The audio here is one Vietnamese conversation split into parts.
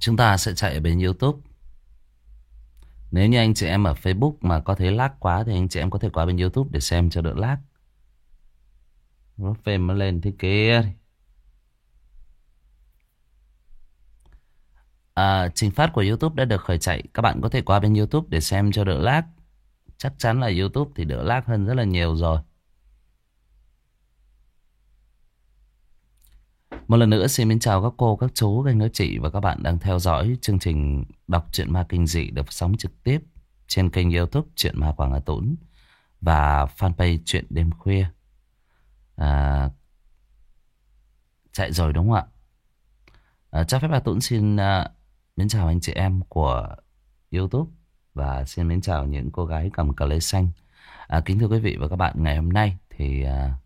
Chúng ta sẽ chạy ở bên YouTube. Nếu như anh chị em ở Facebook mà có thấy lag quá thì anh chị em có thể qua bên YouTube để xem cho đỡ lag. Nó phim nó lên thế kia. Trình phát của YouTube đã được khởi chạy. Các bạn có thể qua bên YouTube để xem cho đỡ lag. Chắc chắn là YouTube thì đỡ lag hơn rất là nhiều rồi. Một lần nữa xin mến chào các cô, các chú, các anh, các chị và các bạn đang theo dõi chương trình đọc truyện ma kinh dị được phát sóng trực tiếp trên kênh YouTube Truyện Ma Quảng Hà Tũng và fanpage Truyện Đêm Khuya. Chạy rồi đúng không ạ? Cho phép Hà Tũng xin mến chào anh chị em của YouTube và xin mến chào những cô gái cầm cờ lê xanh. Kính thưa quý vị và các bạn, ngày hôm nay thì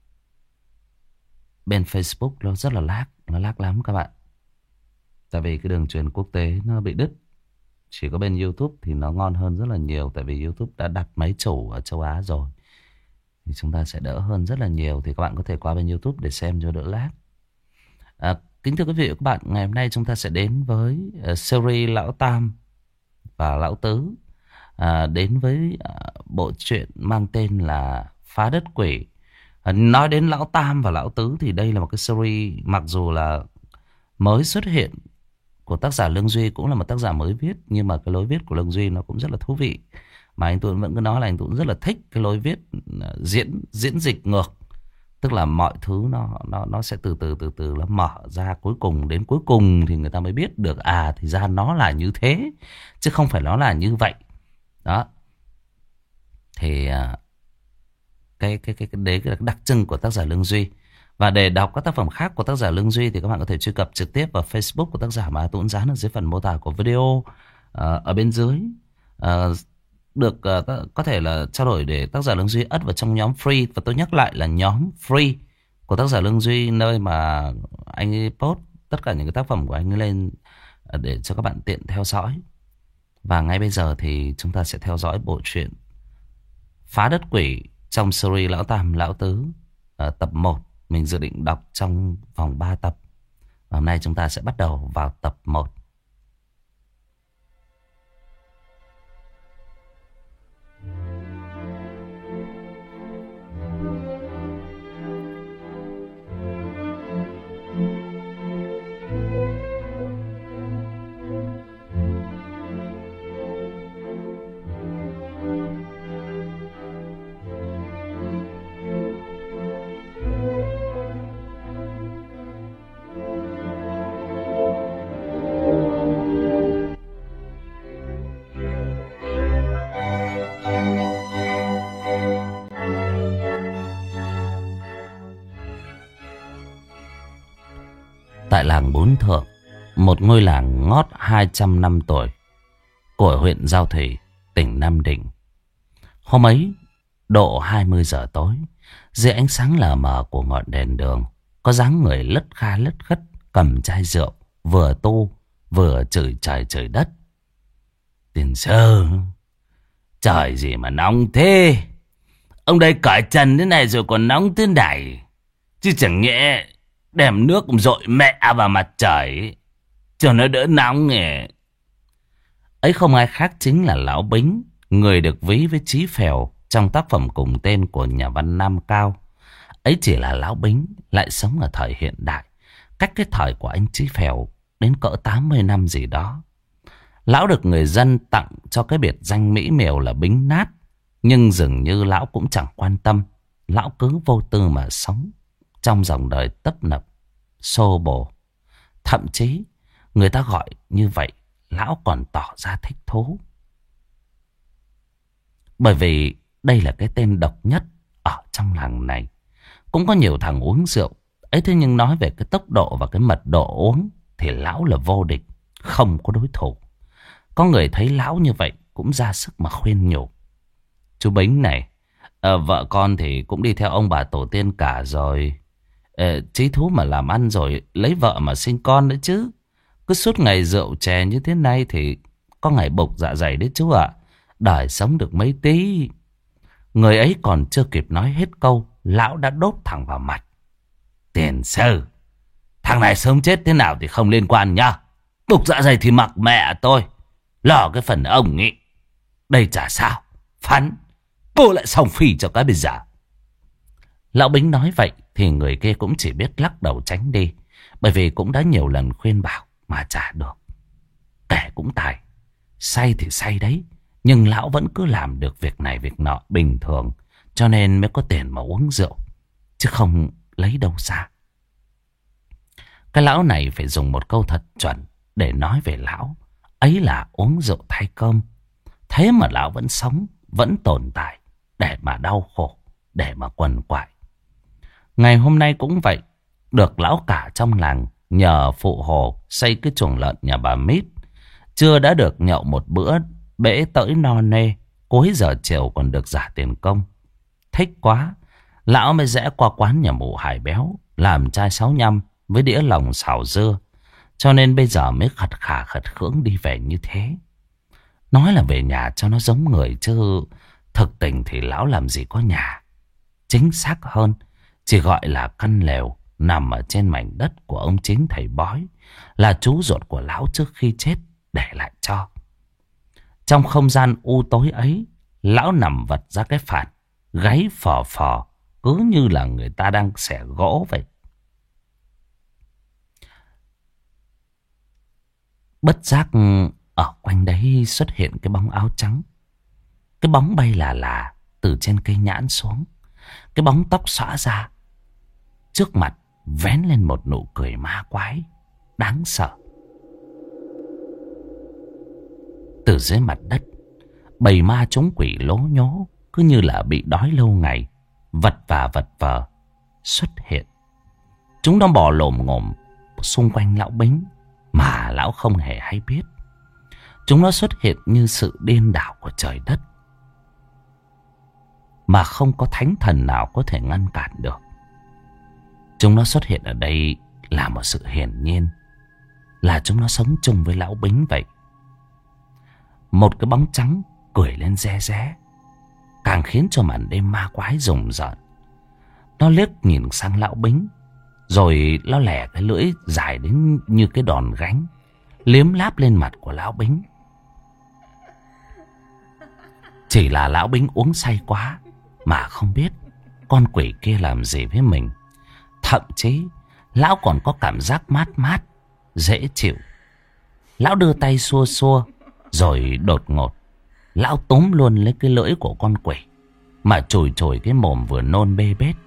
bên Facebook nó rất là lag, nó lag lắm các bạn. Tại vì cái đường truyền quốc tế nó bị đứt. Chỉ có bên YouTube thì nó ngon hơn rất là nhiều. Tại vì YouTube đã đặt máy chủ ở châu Á rồi thì chúng ta sẽ đỡ hơn rất là nhiều. Thì các bạn có thể qua bên YouTube để xem cho đỡ lag. Kính thưa quý vị và các bạn, ngày hôm nay chúng ta sẽ đến với series Lão Tam và Lão Tứ. Đến với bộ truyện mang tên là Phá Đất Quỷ. Nói đến Lão Tam và Lão Tứ thì đây là một cái series mặc dù là mới xuất hiện của tác giả Lương Duy, cũng là một tác giả mới viết, nhưng mà cái lối viết của Lương Duy nó cũng rất là thú vị. Mà anh Tuấn vẫn cứ nói là anh Tuấn rất là thích cái lối viết diễn dịch ngược. Tức là mọi thứ nó sẽ từ từ nó mở ra, đến cuối cùng thì người ta mới biết được thì ra nó là như thế chứ không phải nó là như vậy. Đó. Thì cái đấy là đặc trưng của tác giả Lương Duy. Và để đọc các tác phẩm khác của tác giả Lương Duy thì các bạn có thể truy cập trực tiếp vào Facebook của tác giả mà Tuấn dán ở dưới phần mô tả của video ở bên dưới. Có thể là trao đổi để tác giả Lương Duy ất vào trong nhóm free. Và tôi nhắc lại là nhóm free của tác giả Lương Duy, nơi mà anh ấy post tất cả những cái tác phẩm của anh ấy lên để cho các bạn tiện theo dõi. Và ngay bây giờ thì chúng ta sẽ theo dõi bộ truyện Phá Đất Quỷ trong series Lão Tam Lão Tứ tập 1. Mình dự định đọc trong vòng 3 tập. Và hôm nay chúng ta sẽ bắt đầu vào tập 1. Tại làng Bốn Thượng, một ngôi làng ngót 200 năm tuổi của huyện Giao Thủy, tỉnh Nam Định. Hôm ấy, độ 20 giờ tối, dưới ánh sáng lờ mờ của ngọn đèn đường, có dáng người lất kha lất khất cầm chai rượu, vừa tu vừa chửi trời chửi đất. Tiền Sư, trời gì mà nóng thế? Ông đây cởi trần thế này rồi còn nóng thế này, chứ chẳng nhẽ đem nước dội mẹ vào mặt trời cho nó đỡ nóng nhỉ. Ấy không ai khác chính là Lão Bính, người được ví với Chí Phèo trong tác phẩm cùng tên của nhà văn Nam Cao. Ấy chỉ là Lão Bính lại sống ở thời hiện đại, cách cái thời của anh Chí Phèo đến cỡ 80 năm gì đó. Lão được người dân tặng cho cái biệt danh mỹ miều là Bính Nát, nhưng dường như lão cũng chẳng quan tâm. Lão cứ vô tư mà sống trong dòng đời tấp nập, xô bồ. Thậm chí người ta gọi như vậy, lão còn tỏ ra thích thú. Bởi vì đây là cái tên độc nhất ở trong làng này. Cũng có nhiều thằng uống rượu ấy, thế nhưng nói về cái tốc độ và cái mật độ uống thì lão là vô địch, không có đối thủ. Có người thấy lão như vậy cũng ra sức mà khuyên nhủ: chú Bính này, vợ con thì cũng đi theo ông bà tổ tiên cả rồi. Chí thú mà làm ăn rồi lấy vợ mà sinh con nữa chứ. Cứ suốt ngày rượu chè như thế này thì có ngày bục dạ dày đấy chú ạ. Đời sống được mấy tí. Người ấy còn chưa kịp nói hết câu, lão đã đốt thẳng vào mặt: Tiền Sư, thằng này sống chết thế nào thì không liên quan nhá. Đục dạ dày thì mặc mẹ tôi. Lo cái phần ông ấy. Đây chả sao. Phán, cô lại xong phì cho cái bây giờ. Lão Bính nói vậy thì người kia cũng chỉ biết lắc đầu tránh đi. Bởi vì cũng đã nhiều lần khuyên bảo mà chả được. Kẻ cũng tài. Say thì say đấy. Nhưng lão vẫn cứ làm được việc này việc nọ bình thường. Cho nên mới có tiền mà uống rượu. Chứ không lấy đâu ra. Cái lão này phải dùng một câu thật chuẩn để nói về lão. Ấy là uống rượu thay cơm. Thế mà lão vẫn sống, vẫn tồn tại. Để mà đau khổ, để mà quằn quại. Ngày hôm nay cũng vậy. Được lão cả trong làng nhờ phụ hồ xây cái chuồng lợn nhà bà Mít. Chưa đã được nhậu một bữa bể tỡi no nê. Cuối giờ chiều còn được giả tiền công. Thích quá. Lão mới rẽ qua quán nhà mụ Hải Béo. Làm chai 65 với đĩa lòng xào dưa. Cho nên bây giờ mới khật khà khật khưỡng đi về như thế. Nói là về nhà cho nó giống người chứ thực tình thì lão làm gì có nhà. Chính xác hơn, chỉ gọi là căn lều nằm ở trên mảnh đất của ông chính thầy bói. Là chú ruột của lão trước khi chết để lại cho. Trong không gian u tối ấy, lão nằm vật ra cái phản, gáy phò phò, cứ như là người ta đang xẻ gỗ vậy. Bất giác ở quanh đấy xuất hiện cái bóng áo trắng. Cái bóng bay là từ trên cây nhãn xuống. Cái bóng tóc xõa ra. Trước mặt vén lên một nụ cười ma quái, đáng sợ. Từ dưới mặt đất, bầy ma chúng quỷ lố nhố, cứ như là bị đói lâu ngày, vật vờ xuất hiện. Chúng nó bò lồm ngồm xung quanh lão Bính mà lão không hề hay biết. Chúng nó xuất hiện như sự điên đảo của trời đất, mà không có thánh thần nào có thể ngăn cản được. Chúng nó xuất hiện ở đây là một sự hiển nhiên, là chúng nó sống chung với lão Bính vậy. Một cái bóng trắng cười lên re ré, càng khiến cho màn đêm ma quái rùng rợn. Nó liếc nhìn sang lão Bính, rồi nó lẻ cái lưỡi dài đến như cái đòn gánh, liếm láp lên mặt của lão Bính. Chỉ là lão Bính uống say quá mà không biết con quỷ kia làm gì với mình. Thậm chí lão còn có cảm giác mát mát, dễ chịu. Lão đưa tay xua xua, rồi đột ngột lão túm luôn lấy cái lưỡi của con quỷ mà chùi chùi cái mồm vừa nôn bê bết.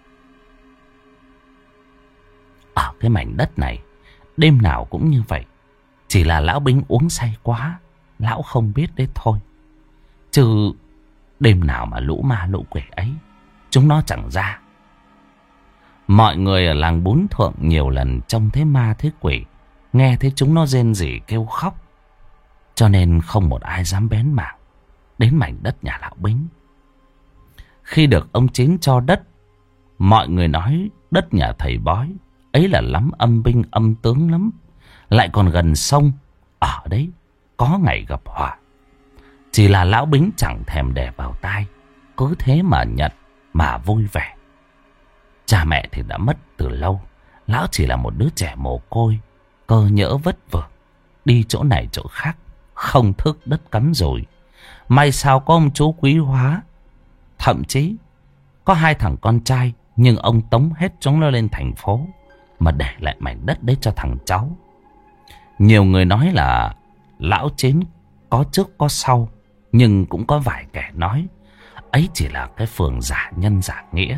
Ở cái mảnh đất này đêm nào cũng như vậy. Chỉ là lão Bính uống say quá, lão không biết đấy thôi. Chứ đêm nào mà lũ ma lũ quỷ ấy chúng nó chẳng ra. Mọi người ở làng Bún Thượng nhiều lần trông thấy ma thấy quỷ, nghe thấy chúng nó rên rỉ kêu khóc, cho nên không một ai dám bén mảng đến mảnh đất nhà lão Bính. Khi được ông chính cho đất, mọi người nói đất nhà thầy bói ấy là lắm âm binh âm tướng lắm, lại còn gần sông, ở đấy có ngày gặp họa. Chỉ là lão Bính chẳng thèm đè vào tai, cứ thế mà nhận mà vui vẻ. Cha mẹ thì đã mất từ lâu, lão chỉ là một đứa trẻ mồ côi, cơ nhỡ vất vưởng, đi chỗ này chỗ khác, không thức đất cắm rủi. May sao có ông chú quý hóa. Thậm chí có 2 thằng con trai, nhưng ông tống hết chúng nó lên thành phố, mà để lại mảnh đất đấy cho thằng cháu. Nhiều người nói là lão Chín có trước có sau, nhưng cũng có vài kẻ nói ấy chỉ là cái phường giả nhân giả nghĩa.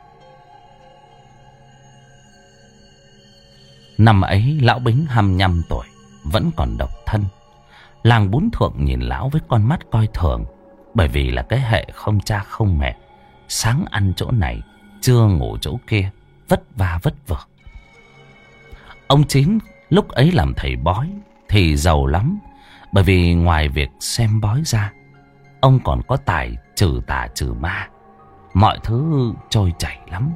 Năm ấy lão Bính 25 tuổi, vẫn còn độc thân. Làng Bún Thượng nhìn lão với con mắt coi thường, bởi vì là cái hệ không cha không mẹ, sáng ăn chỗ này, trưa ngủ chỗ kia, vất vả vất vưởng. Ông Chín lúc ấy làm thầy bói thì giàu lắm, bởi vì ngoài việc xem bói ra, ông còn có tài trừ tà trừ ma. Mọi thứ trôi chảy lắm.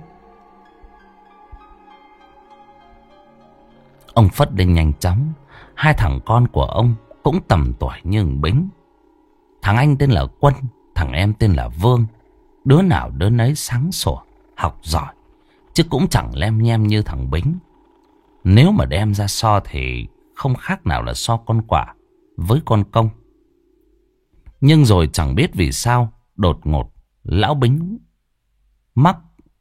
Ông phất lên nhanh chóng. 2 thằng con của ông cũng tầm tuổi như thằng Bính. Thằng anh tên là Quân, thằng em tên là Vương. Đứa nào đứa nấy sáng sủa, học giỏi, chứ cũng chẳng lem nhem như thằng Bính. Nếu mà đem ra so thì không khác nào là so con quạ với con công. Nhưng rồi chẳng biết vì sao đột ngột lão Bính mắc.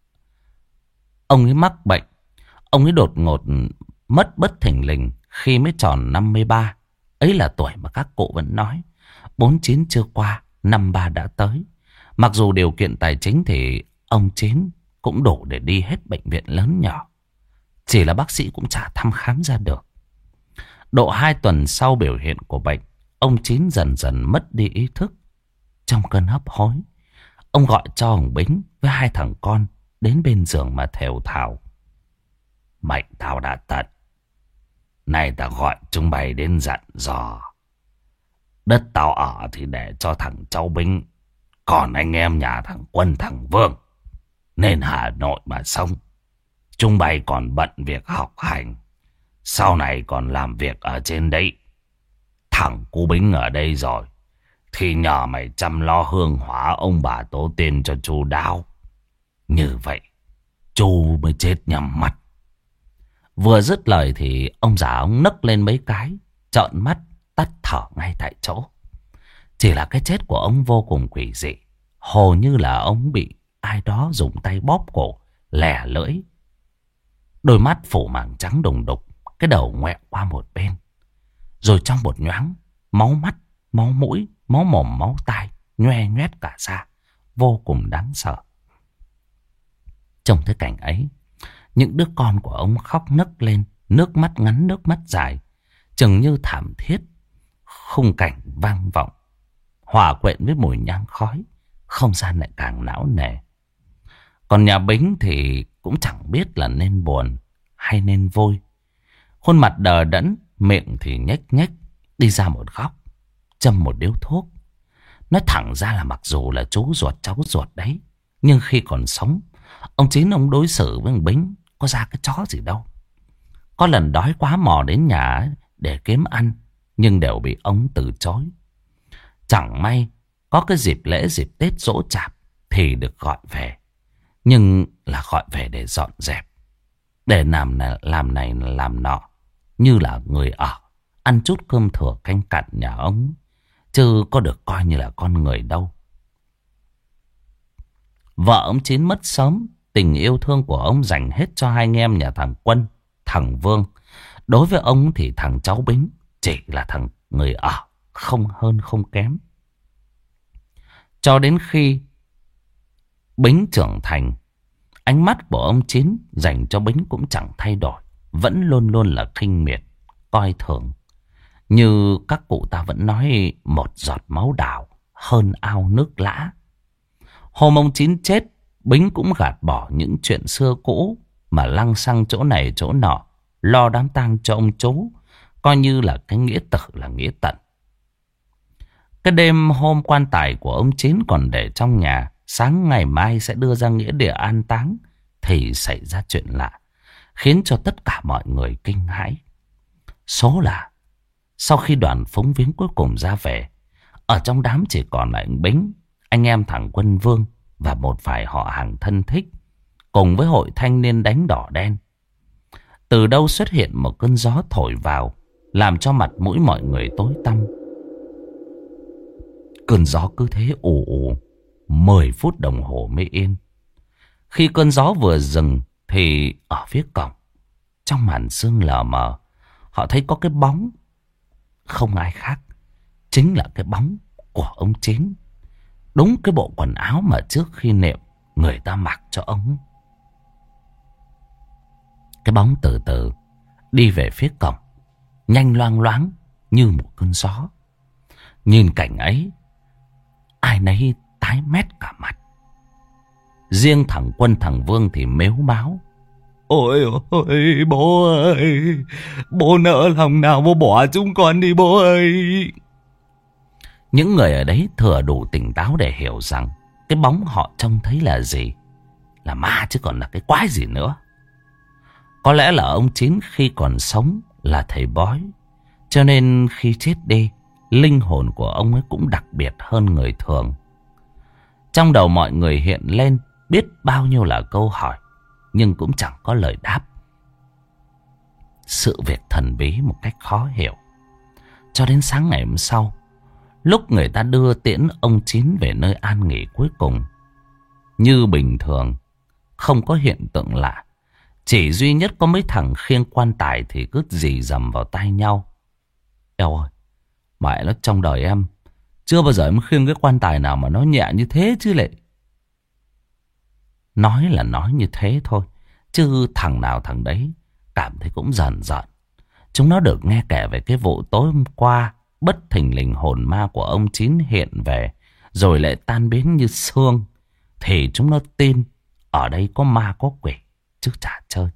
Ông ấy mắc bệnh. Ông ấy đột ngột mất bất thình lình khi mới tròn 53. Ấy là tuổi mà các cụ vẫn nói 49 chưa qua, 53 đã tới. Mặc dù điều kiện tài chính thì ông Chín cũng đủ để đi hết bệnh viện lớn nhỏ. Chỉ là bác sĩ cũng chả thăm khám ra được. Độ 2 tuần sau biểu hiện của bệnh, ông Chín dần dần mất đi ý thức. Trong cơn hấp hối, ông gọi cho ông Bính với 2 thằng con đến bên giường mà thều thào. Mệnh tao đã tận, nay ta gọi chúng mày đến dặn dò. Đất tao ở thì để cho thằng cháu Bính, còn anh em nhà thằng Quân thằng Vương nên Hà Nội mà sống. Chúng mày còn bận việc học hành, sau này còn làm việc ở trên đấy. Thằng cu Bính ở đây rồi thì nhờ mày chăm lo hương hóa ông bà tổ tiên cho chu đáo. Như vậy chu mới chết nhắm mắt. Vừa dứt lời thì ông già ông nấc lên mấy cái, trợn mắt tắt thở ngay tại chỗ. Chỉ là cái chết của ông vô cùng quỷ dị, hồ như là ông bị ai đó dùng tay bóp cổ, lẻ lưỡi. Đôi mắt phủ màng trắng đùng đục, cái đầu ngoẹo qua một bên. Rồi trong một nhoáng, máu mắt, máu mũi, máu mồm, máu tai nhoe nhoét cả ra, vô cùng đáng sợ. Trong cái cảnh ấy, những đứa con của ông khóc nấc lên, nước mắt ngắn nước mắt dài, chừng như thảm thiết. Khung cảnh vang vọng, hòa quyện với mùi nhang khói, không gian lại càng não nề. Còn nhà Bính thì cũng chẳng biết là nên buồn hay nên vui. Khuôn mặt đờ đẫn, miệng thì nhếch nhếch, đi ra một góc, châm một điếu thuốc. Nói thẳng ra là mặc dù là chú ruột cháu ruột đấy, nhưng khi còn sống, ông Chín ông đối xử với ông Bính có ra cái chó gì đâu. Có lần đói quá mò đến nhà để kiếm ăn, nhưng đều bị ông từ chối. Chẳng may có cái dịp lễ dịp Tết giỗ chạp thì được gọi về, nhưng là gọi về để dọn dẹp, để làm này làm nọ, như là người ở, ăn chút cơm thừa canh cặn nhà ông, chứ có được coi như là con người đâu. Vợ ông Chín mất sớm, tình yêu thương của ông dành hết cho hai anh em nhà thằng Quân, thằng Vương. Đối với ông thì thằng cháu Bính chỉ là thằng người ở, không hơn không kém. Cho đến khi Bính trưởng thành, ánh mắt của ông Chín dành cho Bính cũng chẳng thay đổi, vẫn luôn luôn là khinh miệt, coi thường. Như các cụ ta vẫn nói, một giọt máu đào hơn ao nước lã. Hôm ông Chín chết, Bính cũng gạt bỏ những chuyện xưa cũ mà lăng xăng chỗ này chỗ nọ, lo đám tang cho ông chú, coi như là cái nghĩa tử là nghĩa tận. Cái đêm hôm quan tài của ông Chín còn để trong nhà, sáng ngày mai sẽ đưa ra nghĩa địa an táng, thì xảy ra chuyện lạ, khiến cho tất cả mọi người kinh hãi. Số là sau khi đoàn phúng viếng cuối cùng ra về, ở trong đám chỉ còn lại anh Bính, anh em thằng Quân Vương và một vài họ hàng thân thích, cùng với hội thanh niên đánh đỏ đen. Từ đâu xuất hiện một cơn gió thổi vào, làm cho mặt mũi mọi người tối tăm. Cơn gió cứ thế ù ù 10 phút đồng hồ mới yên. Khi cơn gió vừa dừng thì ở phía cổng, trong màn sương lờ mờ, họ thấy có cái bóng. Không ai khác, chính là cái bóng của ông Chín. Đúng cái bộ quần áo mà trước khi niệm người ta mặc cho ông. Cái bóng từ từ đi về phía cổng, nhanh loang loáng như một cơn gió. Nhìn cảnh ấy, ai nấy tái mét cả mặt. Riêng thằng Quân thằng Vương thì mếu máo. Ôi ôi bố ơi, bố nỡ lòng nào bố bỏ chúng con đi bố ơi. Những người ở đấy thừa đủ tỉnh táo để hiểu rằng cái bóng họ trông thấy là gì, là ma chứ còn là cái quái gì nữa. Có lẽ là ông Chín khi còn sống là thầy bói, cho nên khi chết đi, linh hồn của ông ấy cũng đặc biệt hơn người thường. Trong đầu mọi người hiện lên biết bao nhiêu là câu hỏi, nhưng cũng chẳng có lời đáp. sự việc thần bí một cách khó hiểu. Cho đến sáng ngày hôm sau, lúc người ta đưa tiễn ông Chín về nơi an nghỉ cuối cùng, như bình thường, không có hiện tượng lạ. Chỉ duy nhất có mấy thằng khiêng quan tài thì cứ rì rầm vào tay nhau. Eo ơi, mẹ nó, trong đời em chưa bao giờ em khiêng cái quan tài nào mà nó nhẹ như thế chứ lệ. Nói là nói như thế thôi, chứ thằng nào thằng đấy cảm thấy cũng rờn rợn. Chúng nó được nghe kể về cái vụ tối hôm qua, bất thình lình hồn ma của ông Chín hiện về, rồi lại tan biến như sương. Thì chúng nó tin ở đây có ma có quỷ, chứ chả chơi.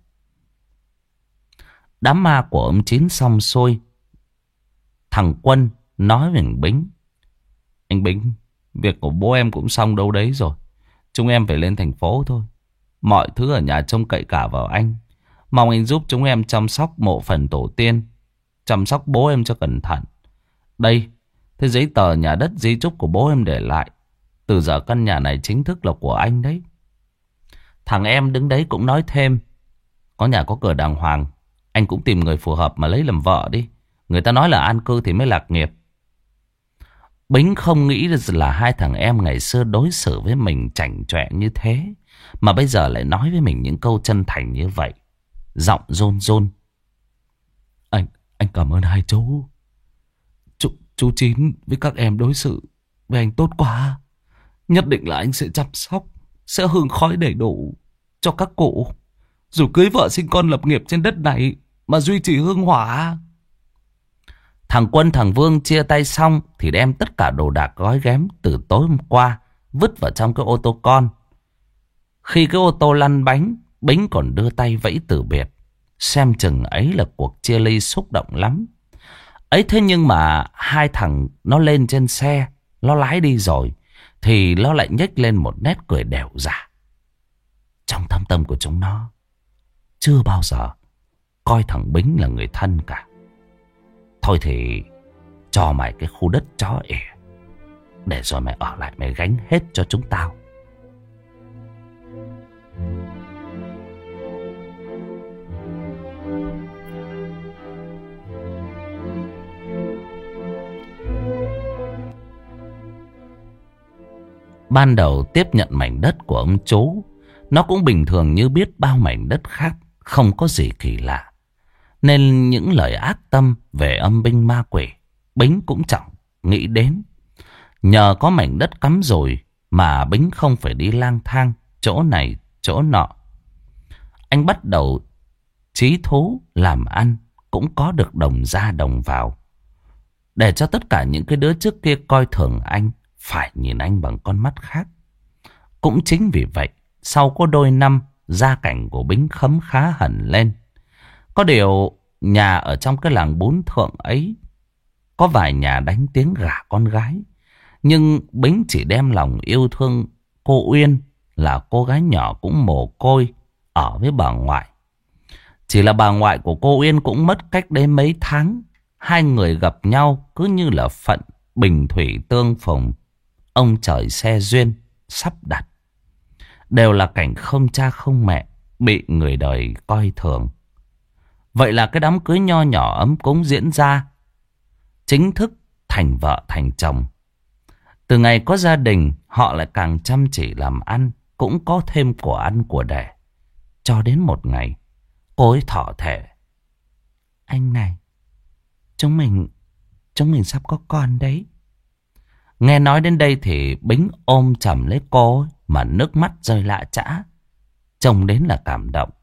Đám ma của ông Chín xong xuôi, thằng Quân nói với thằng Bính: anh Bính, việc của bố em cũng xong đâu đấy rồi. Chúng em phải lên thành phố thôi. Mọi thứ ở nhà trông cậy cả vào anh. Mong anh giúp chúng em chăm sóc mộ phần tổ tiên, chăm sóc bố em cho cẩn thận. Đây, thế giấy tờ nhà đất di chúc của bố em để lại. Từ giờ căn nhà này chính thức là của anh đấy. Thằng em đứng đấy cũng nói thêm: có nhà có cửa đàng hoàng, anh cũng tìm người phù hợp mà lấy làm vợ đi. Người ta nói là an cư thì mới lạc nghiệp. Bính không nghĩ là hai thằng em ngày xưa đối xử với mình chảnh chọe như thế, mà bây giờ lại nói với mình những câu chân thành như vậy. Giọng run run: Anh cảm ơn hai chú. Chú Chín với các em đối xử với anh tốt quá. Nhất định là anh sẽ chăm sóc, sẽ hương khói đầy đủ cho các cụ, dù cưới vợ sinh con lập nghiệp trên đất này mà duy trì hương hỏa. Thằng Quân thằng Vương chia tay xong thì đem tất cả đồ đạc gói ghém từ tối hôm qua vứt vào trong cái ô tô con. Khi cái ô tô lăn bánh, Bính còn đưa tay vẫy từ biệt. Xem chừng ấy là cuộc chia ly xúc động lắm. Ấy thế nhưng mà hai thằng nó lên trên xe, nó lái đi rồi, thì nó lại nhếch lên một nét cười đẻo giả. Trong thâm tâm của chúng nó chưa bao giờ coi thằng Bính là người thân cả. Thôi thì cho mày cái khu đất chó ỉa, để rồi mày ở lại mày gánh hết cho chúng tao. Ban đầu tiếp nhận mảnh đất của ông chú, nó cũng bình thường như biết bao mảnh đất khác, không có gì kỳ lạ. Nên những lời ác tâm về âm binh ma quỷ, Bính cũng chẳng nghĩ đến. Nhờ có mảnh đất cắm rồi mà Bính không phải đi lang thang chỗ này chỗ nọ. Anh bắt đầu chí thú làm ăn, cũng có được đồng ra đồng vào, để cho tất cả những cái đứa trước kia coi thường anh phải nhìn anh bằng con mắt khác. Cũng chính vì vậy, sau có đôi năm, gia cảnh của Bính khấm khá hẳn lên. Có điều nhà ở trong cái làng Bún Thượng ấy có vài nhà đánh tiếng gả con gái, nhưng Bính chỉ đem lòng yêu thương cô Uyên, là cô gái nhỏ cũng mồ côi ở với bà ngoại. Chỉ là bà ngoại của cô Uyên cũng mất cách đây mấy tháng. Hai người gặp nhau cứ như là phận bình thủy tương phùng, ông trời xe duyên sắp đặt. Đều là cảnh không cha không mẹ, bị người đời coi thường. Vậy là cái đám cưới nho nhỏ ấm cúng diễn ra, chính thức thành vợ thành chồng. Từ ngày có gia đình, họ lại càng chăm chỉ làm ăn, cũng có thêm của ăn của đẻ. Cho đến một ngày, cô ấy thỏ thẻ: anh này, chúng mình sắp có con đấy. Nghe nói đến đây thì Bính ôm chầm lấy cô ấy, mà nước mắt rơi lạ chã. Trông đến là cảm động.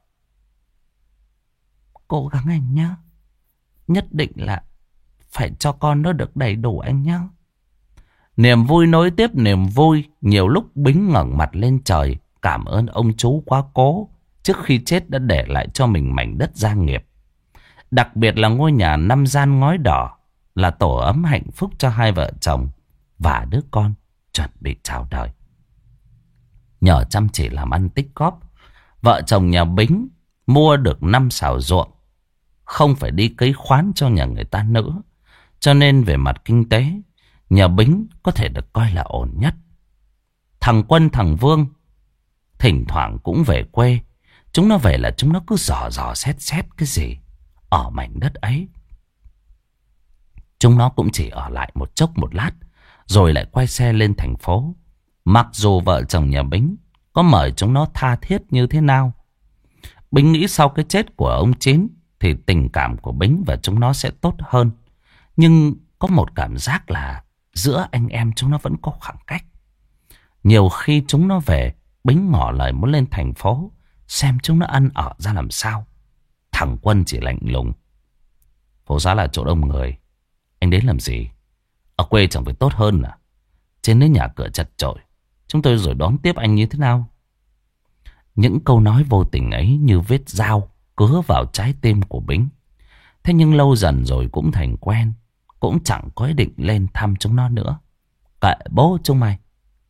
Cố gắng anh nhé. Nhất định là phải cho con nó được đầy đủ anh nhé. Niềm vui nối tiếp niềm vui. Nhiều lúc Bính ngẩng mặt lên trời, cảm ơn ông chú quá cố, trước khi chết đã để lại cho mình mảnh đất gia nghiệp. Đặc biệt là ngôi nhà 5 gian ngói đỏ, là tổ ấm hạnh phúc cho hai vợ chồng và đứa con chuẩn bị chào đời. Nhờ chăm chỉ làm ăn tích góp, vợ chồng nhà Bính mua được 5 sào ruộng, không phải đi cấy khoán cho nhà người ta nữa. Cho nên về mặt kinh tế, nhà Bính có thể được coi là ổn nhất. Thằng Quân thằng Vương thỉnh thoảng cũng về quê. Chúng nó về là chúng nó cứ dò dò xét xét cái gì ở mảnh đất ấy. Chúng nó cũng chỉ ở lại một chốc một lát, rồi lại quay xe lên thành phố. Mặc dù vợ chồng nhà Bính có mời chúng nó tha thiết như thế nào, Bính nghĩ sau cái chết của ông Chín thì tình cảm của Bính và chúng nó sẽ tốt hơn. Nhưng có một cảm giác là giữa anh em chúng nó vẫn có khoảng cách. Nhiều khi chúng nó về, Bính ngỏ lời muốn lên thành phố xem chúng nó ăn ở ra làm sao. Thằng Quân chỉ lạnh lùng: phố xá là chỗ đông người, anh đến làm gì? Ở quê chẳng phải tốt hơn à? Trên đấy nhà cửa chật chội, chúng tôi rồi đón tiếp anh như thế nào? Những câu nói vô tình ấy như vết dao cứa vào trái tim của Bính. Thế nhưng lâu dần rồi cũng thành quen, cũng chẳng có ý định lên thăm chúng nó nữa. Kệ bố chúng mày.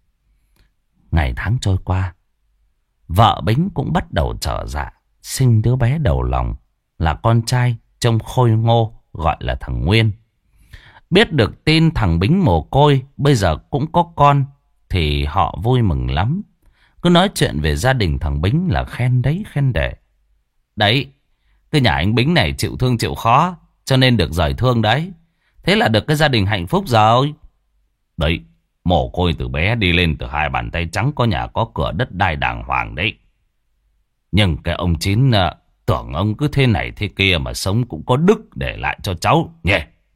Ngày tháng trôi qua, vợ Bính cũng bắt đầu trở dạ, sinh đứa bé đầu lòng, là con trai trông khôi ngô, gọi là thằng Nguyên. Biết được tin thằng Bính mồ côi bây giờ cũng có con thì họ vui mừng lắm. Cứ nói chuyện về gia đình thằng Bính là khen đấy khen để. Đấy, cái nhà anh Bính này chịu thương chịu khó, cho nên được rời thương đấy. Thế là được cái gia đình hạnh phúc rồi. Đấy, mồ côi từ bé đi lên từ hai bàn tay trắng, có nhà có cửa, đất đai đàng hoàng đấy. Nhưng cái ông Chín tưởng ông cứ thế này thế kia mà sống cũng có đức để lại cho cháu nhỉ.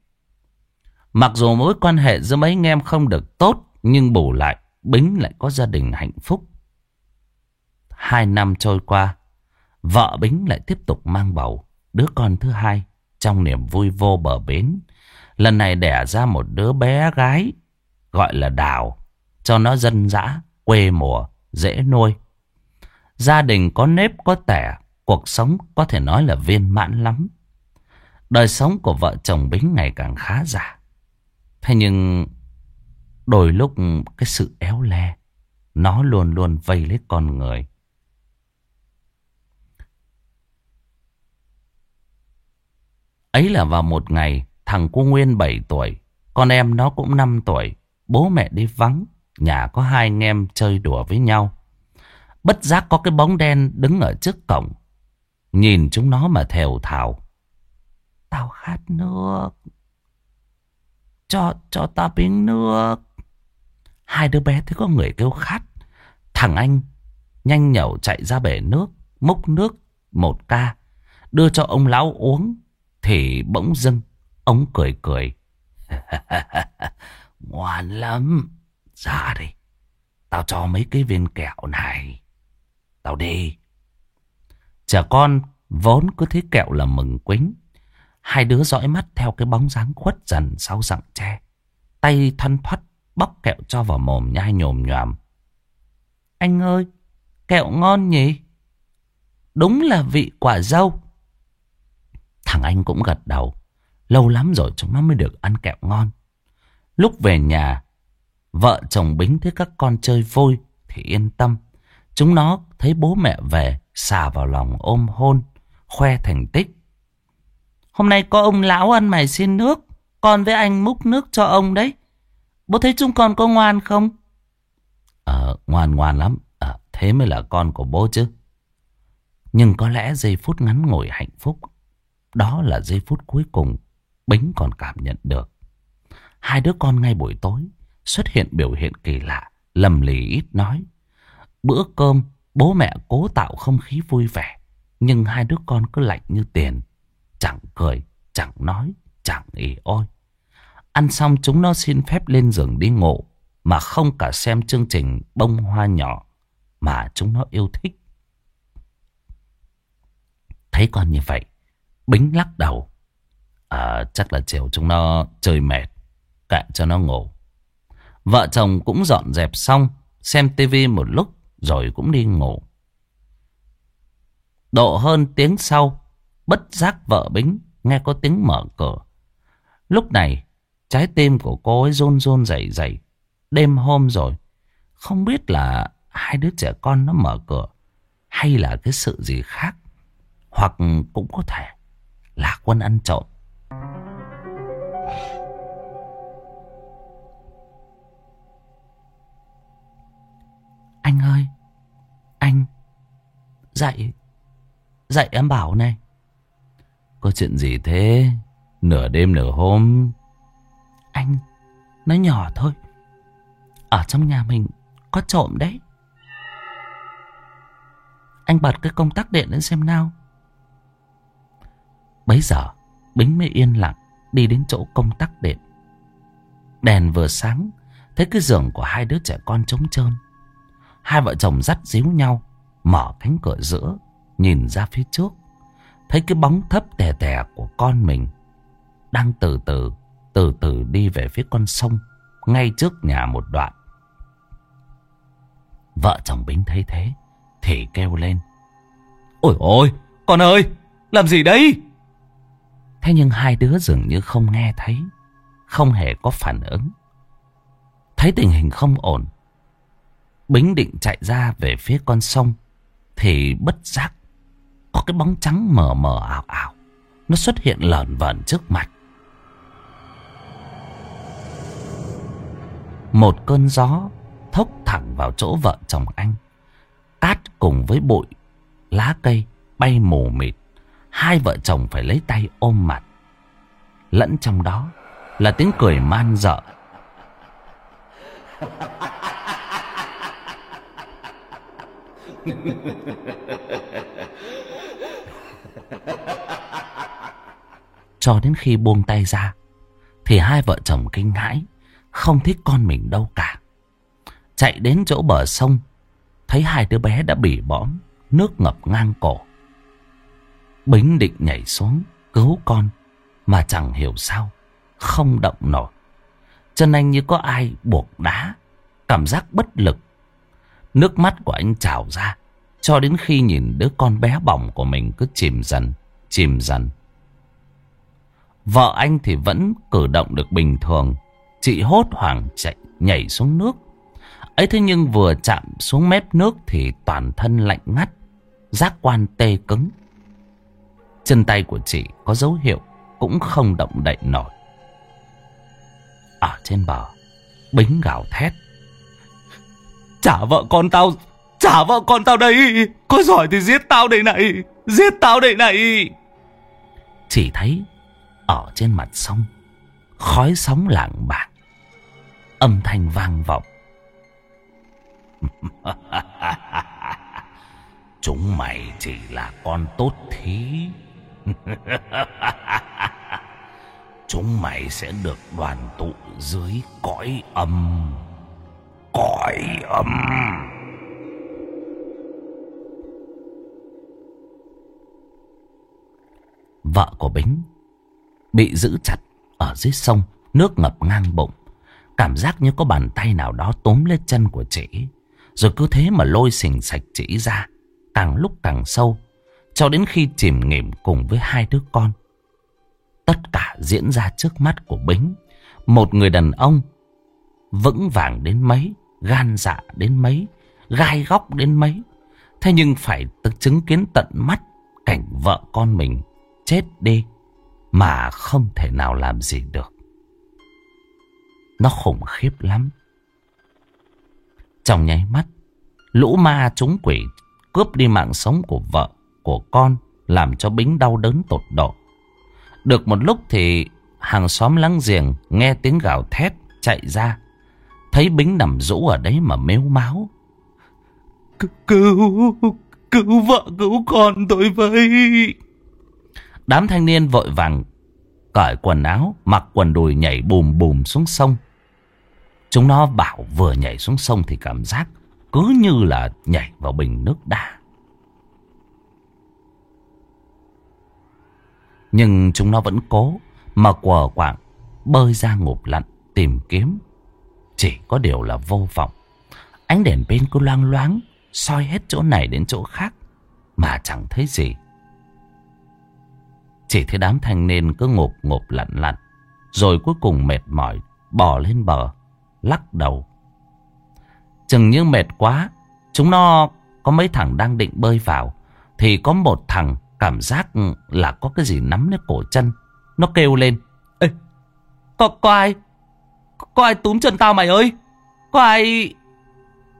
Mặc dù mối quan hệ giữa mấy anh em không được tốt, nhưng bù lại Bính lại có gia đình hạnh phúc. 2 năm trôi qua, vợ Bính lại tiếp tục mang bầu đứa con thứ hai trong niềm vui vô bờ bến. Lần này đẻ ra một đứa bé gái gọi là Đào, cho nó dân dã, quê mùa, dễ nuôi. Gia đình có nếp có tẻ, cuộc sống có thể nói là viên mãn lắm. Đời sống của vợ chồng Bính ngày càng khá giả. Thế nhưng đôi lúc cái sự éo le nó luôn luôn vây lấy con người. Ấy là vào một ngày, thằng cu Nguyên 7 tuổi, con em nó cũng 5 tuổi. Bố mẹ đi vắng, nhà có hai anh em chơi đùa với nhau. Bất giác có cái bóng đen đứng ở trước cổng, nhìn chúng nó mà thều thào: tao khát nước, cho tao miếng nước. Hai đứa bé thấy có người kêu khát, thằng anh nhanh nhẩu chạy ra bể nước, múc nước một ca đưa cho ông lão uống. Thì bỗng dưng ông cười cười: ngoan lắm, ra đi, tao cho mấy cái viên kẹo này, tao đi. Trẻ con vốn cứ thấy kẹo là mừng quính. Hai đứa dõi mắt theo cái bóng dáng khuất dần sau rặng tre, tay thoăn thoắt bóc kẹo cho vào mồm nhai nhồm nhoàm. Anh ơi, kẹo ngon nhỉ? Đúng là vị quả dâu. Thằng anh cũng gật đầu. Lâu lắm rồi chúng nó mới được ăn kẹo ngon. Lúc về nhà, vợ chồng Bính thấy các con chơi vui thì yên tâm. Chúng nó thấy bố mẹ về, xà vào lòng ôm hôn, khoe thành tích. Hôm nay có ông lão ăn mày xin nước, con với anh múc nước cho ông đấy. Bố thấy chúng con có ngoan không? Ngoan lắm. Thế mới là con của bố chứ. Nhưng có lẽ giây phút ngắn ngủi hạnh phúc, đó là giây phút cuối cùng Bính còn cảm nhận được. Hai đứa con ngay buổi tối xuất hiện biểu hiện kỳ lạ, lầm lì ít nói. Bữa cơm bố mẹ cố tạo không khí vui vẻ, nhưng hai đứa con cứ lạnh như tiền, chẳng cười, chẳng nói, chẳng ì ôi. Ăn xong chúng nó xin phép lên giường đi ngủ, mà không cả xem chương trình Bông Hoa Nhỏ mà chúng nó yêu thích. Thấy con như vậy, Bính lắc đầu: chắc là chiều chúng nó chơi mệt, kệ cho nó ngủ. Vợ chồng cũng dọn dẹp xong, xem tivi một lúc rồi cũng đi ngủ. Độ hơn tiếng sau, bất giác vợ Bính nghe có tiếng mở cửa. Lúc này trái tim của cô ấy run run rẩy rẩy. Đêm hôm rồi, không biết là hai đứa trẻ con nó mở cửa, hay là cái sự gì khác, hoặc cũng có thể là Quân ăn trộm. Anh ơi, anh dậy em bảo này. Có chuyện gì thế? Nửa đêm nửa hôm. Anh, nó nhỏ thôi. Ở trong nhà mình có trộm đấy. Anh bật cái công tắc điện lên xem nào. Bấy giờ Bính mới yên lặng đi đến chỗ công tắc điện. Đèn vừa sáng, thấy cái giường của hai đứa trẻ con trống trơn. Hai vợ chồng dắt díu nhau, mở cánh cửa giữa, nhìn ra phía trước. Thấy cái bóng thấp tè tè của con mình đang từ từ đi về phía con sông ngay trước nhà một đoạn. Vợ chồng Bính thấy thế thì kêu lên: Ôi ôi, con ơi, làm gì đấy? Thế nhưng hai đứa dường như không nghe thấy, không hề có phản ứng. Thấy tình hình không ổn, Bính định chạy ra về phía con sông thì bất giác có cái bóng trắng mờ mờ ảo ảo nó xuất hiện lởn vởn trước mặt. Một cơn gió thốc thẳng vào chỗ vợ chồng anh. Cát cùng với bụi lá cây bay mù mịt. Hai vợ chồng phải lấy tay ôm mặt. Lẫn trong đó là tiếng cười man dợ. Cho đến khi buông tay ra thì hai vợ chồng kinh hãi, không thích con mình đâu cả. Chạy đến chỗ bờ sông, thấy hai đứa bé đã bỉ bõm, nước ngập ngang cổ. Bính định nhảy xuống cứu con, mà chẳng hiểu sao không động nổi. Chân anh như có ai buộc đá, cảm giác bất lực. Nước mắt của anh trào ra, cho đến khi nhìn đứa con bé bỏng của mình cứ chìm dần, chìm dần. Vợ anh thì vẫn cử động được bình thường. Chị hốt hoảng chạy nhảy xuống nước. Ấy thế nhưng vừa chạm xuống mép nước thì toàn thân lạnh ngắt, giác quan tê cứng. Chân tay của chị có dấu hiệu cũng không động đậy nổi. Ở trên bờ, Bính gào thét: Trả vợ con tao đây. Có giỏi thì giết tao đây này. Giết tao đây này. Chỉ thấy ở trên mặt sông, khói sóng lảng bảng, âm thanh vang vọng: Chúng mày chỉ là con tốt thí. Chúng mày sẽ được đoàn tụ dưới cõi âm. Cõi âm. Vợ của Bính bị giữ chặt ở dưới sông, nước ngập ngang bụng. Cảm giác như có bàn tay nào đó túm lên chân của chị, rồi cứ thế mà lôi xình xạch chị ra, càng lúc càng sâu, cho đến khi chìm nghỉm cùng với hai đứa con. Tất cả diễn ra trước mắt của Bính. Một người đàn ông vững vàng đến mấy, gan dạ đến mấy, gai góc đến mấy, thế nhưng phải chứng kiến tận mắt cảnh vợ con mình chết đi mà không thể nào làm gì được. Nó khủng khiếp lắm. Trong nháy mắt, lũ ma trúng quỷ cướp đi mạng sống của vợ, của con, làm cho Bính đau đớn tột độ. Được một lúc thì hàng xóm láng giềng nghe tiếng gào thét chạy ra, thấy Bính nằm rũ ở đấy mà mếu máo: Cứu vợ cứu con tôi với. Đám thanh niên vội vàng cởi quần áo, mặc quần đùi nhảy bùm bùm xuống sông. Chúng nó bảo vừa nhảy xuống sông thì cảm giác cứ như là nhảy vào bình nước đá. Nhưng chúng nó vẫn cố mà quờ quạng bơi ra ngụp lặn tìm kiếm. Chỉ có điều là vô vọng. Ánh đèn pin cứ loang loáng soi hết chỗ này đến chỗ khác mà chẳng thấy gì. Chỉ thấy đám thanh niên cứ ngụp ngụp lặn lặn, rồi cuối cùng mệt mỏi bò lên bờ, lắc đầu. Chừng như mệt quá, chúng nó có mấy thằng đang định bơi vào thì có một thằng cảm giác là có cái gì nắm lấy cổ chân. Nó kêu lên: Ê, có ai túm chân tao mày ơi? Có ai?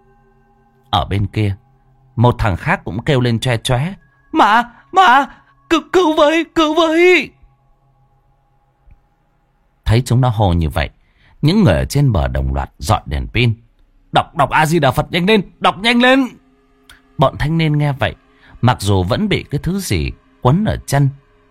Ở bên kia, một thằng khác cũng kêu lên choe choé: Mà, Cứu với, cứu với. Thấy chúng nó hô như vậy, những người ở trên bờ đồng loạt dọi đèn pin. Đọc A Di Đà Phật nhanh lên, đọc nhanh lên. Bọn thanh niên nghe vậy, mặc dù vẫn bị cái thứ gì quấn ở chân,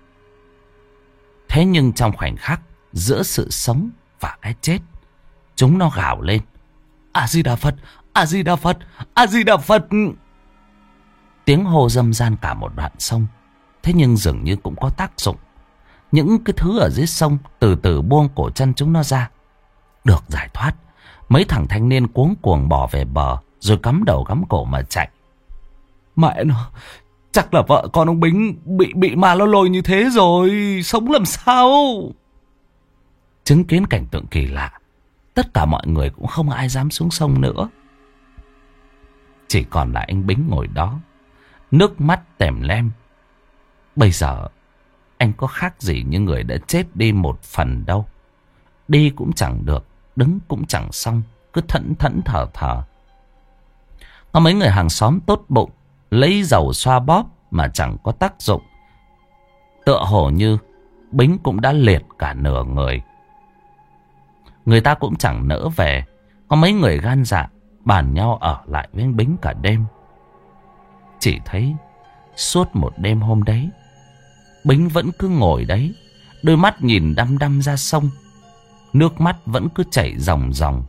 thế nhưng trong khoảnh khắc giữa sự sống và cái chết, chúng nó gào lên: A Di Đà Phật, A Di Đà Phật, A Di Đà Phật. Tiếng hô râm ran cả một đoạn sông, thế nhưng dường như cũng có tác dụng. Những cái thứ ở dưới sông từ từ buông cổ chân chúng nó ra. Được giải thoát, mấy thằng thanh niên cuống cuồng bỏ về bờ, rồi cắm đầu cắm cổ mà chạy. Mẹ nó, chắc là vợ con ông Bính bị ma nó lôi như thế rồi, sống làm sao? Chứng kiến cảnh tượng kỳ lạ, tất cả mọi người cũng không ai dám xuống sông nữa. Chỉ còn lại anh Bính ngồi đó, nước mắt tèm lem. Bây giờ anh có khác gì như người đã chết đi một phần đâu. Đi cũng chẳng được, đứng cũng chẳng xong, cứ thẫn thẫn thờ thờ. Có mấy người hàng xóm tốt bụng lấy dầu xoa bóp mà chẳng có tác dụng. Tựa hồ như Bính cũng đã liệt cả nửa người. Người ta cũng chẳng nỡ về. Có mấy người gan dạ bàn nhau ở lại với anh Bính cả đêm. Chỉ thấy suốt một đêm hôm đấy, Bính vẫn cứ ngồi đấy, đôi mắt nhìn đăm đăm ra sông. Nước mắt vẫn cứ chảy ròng ròng.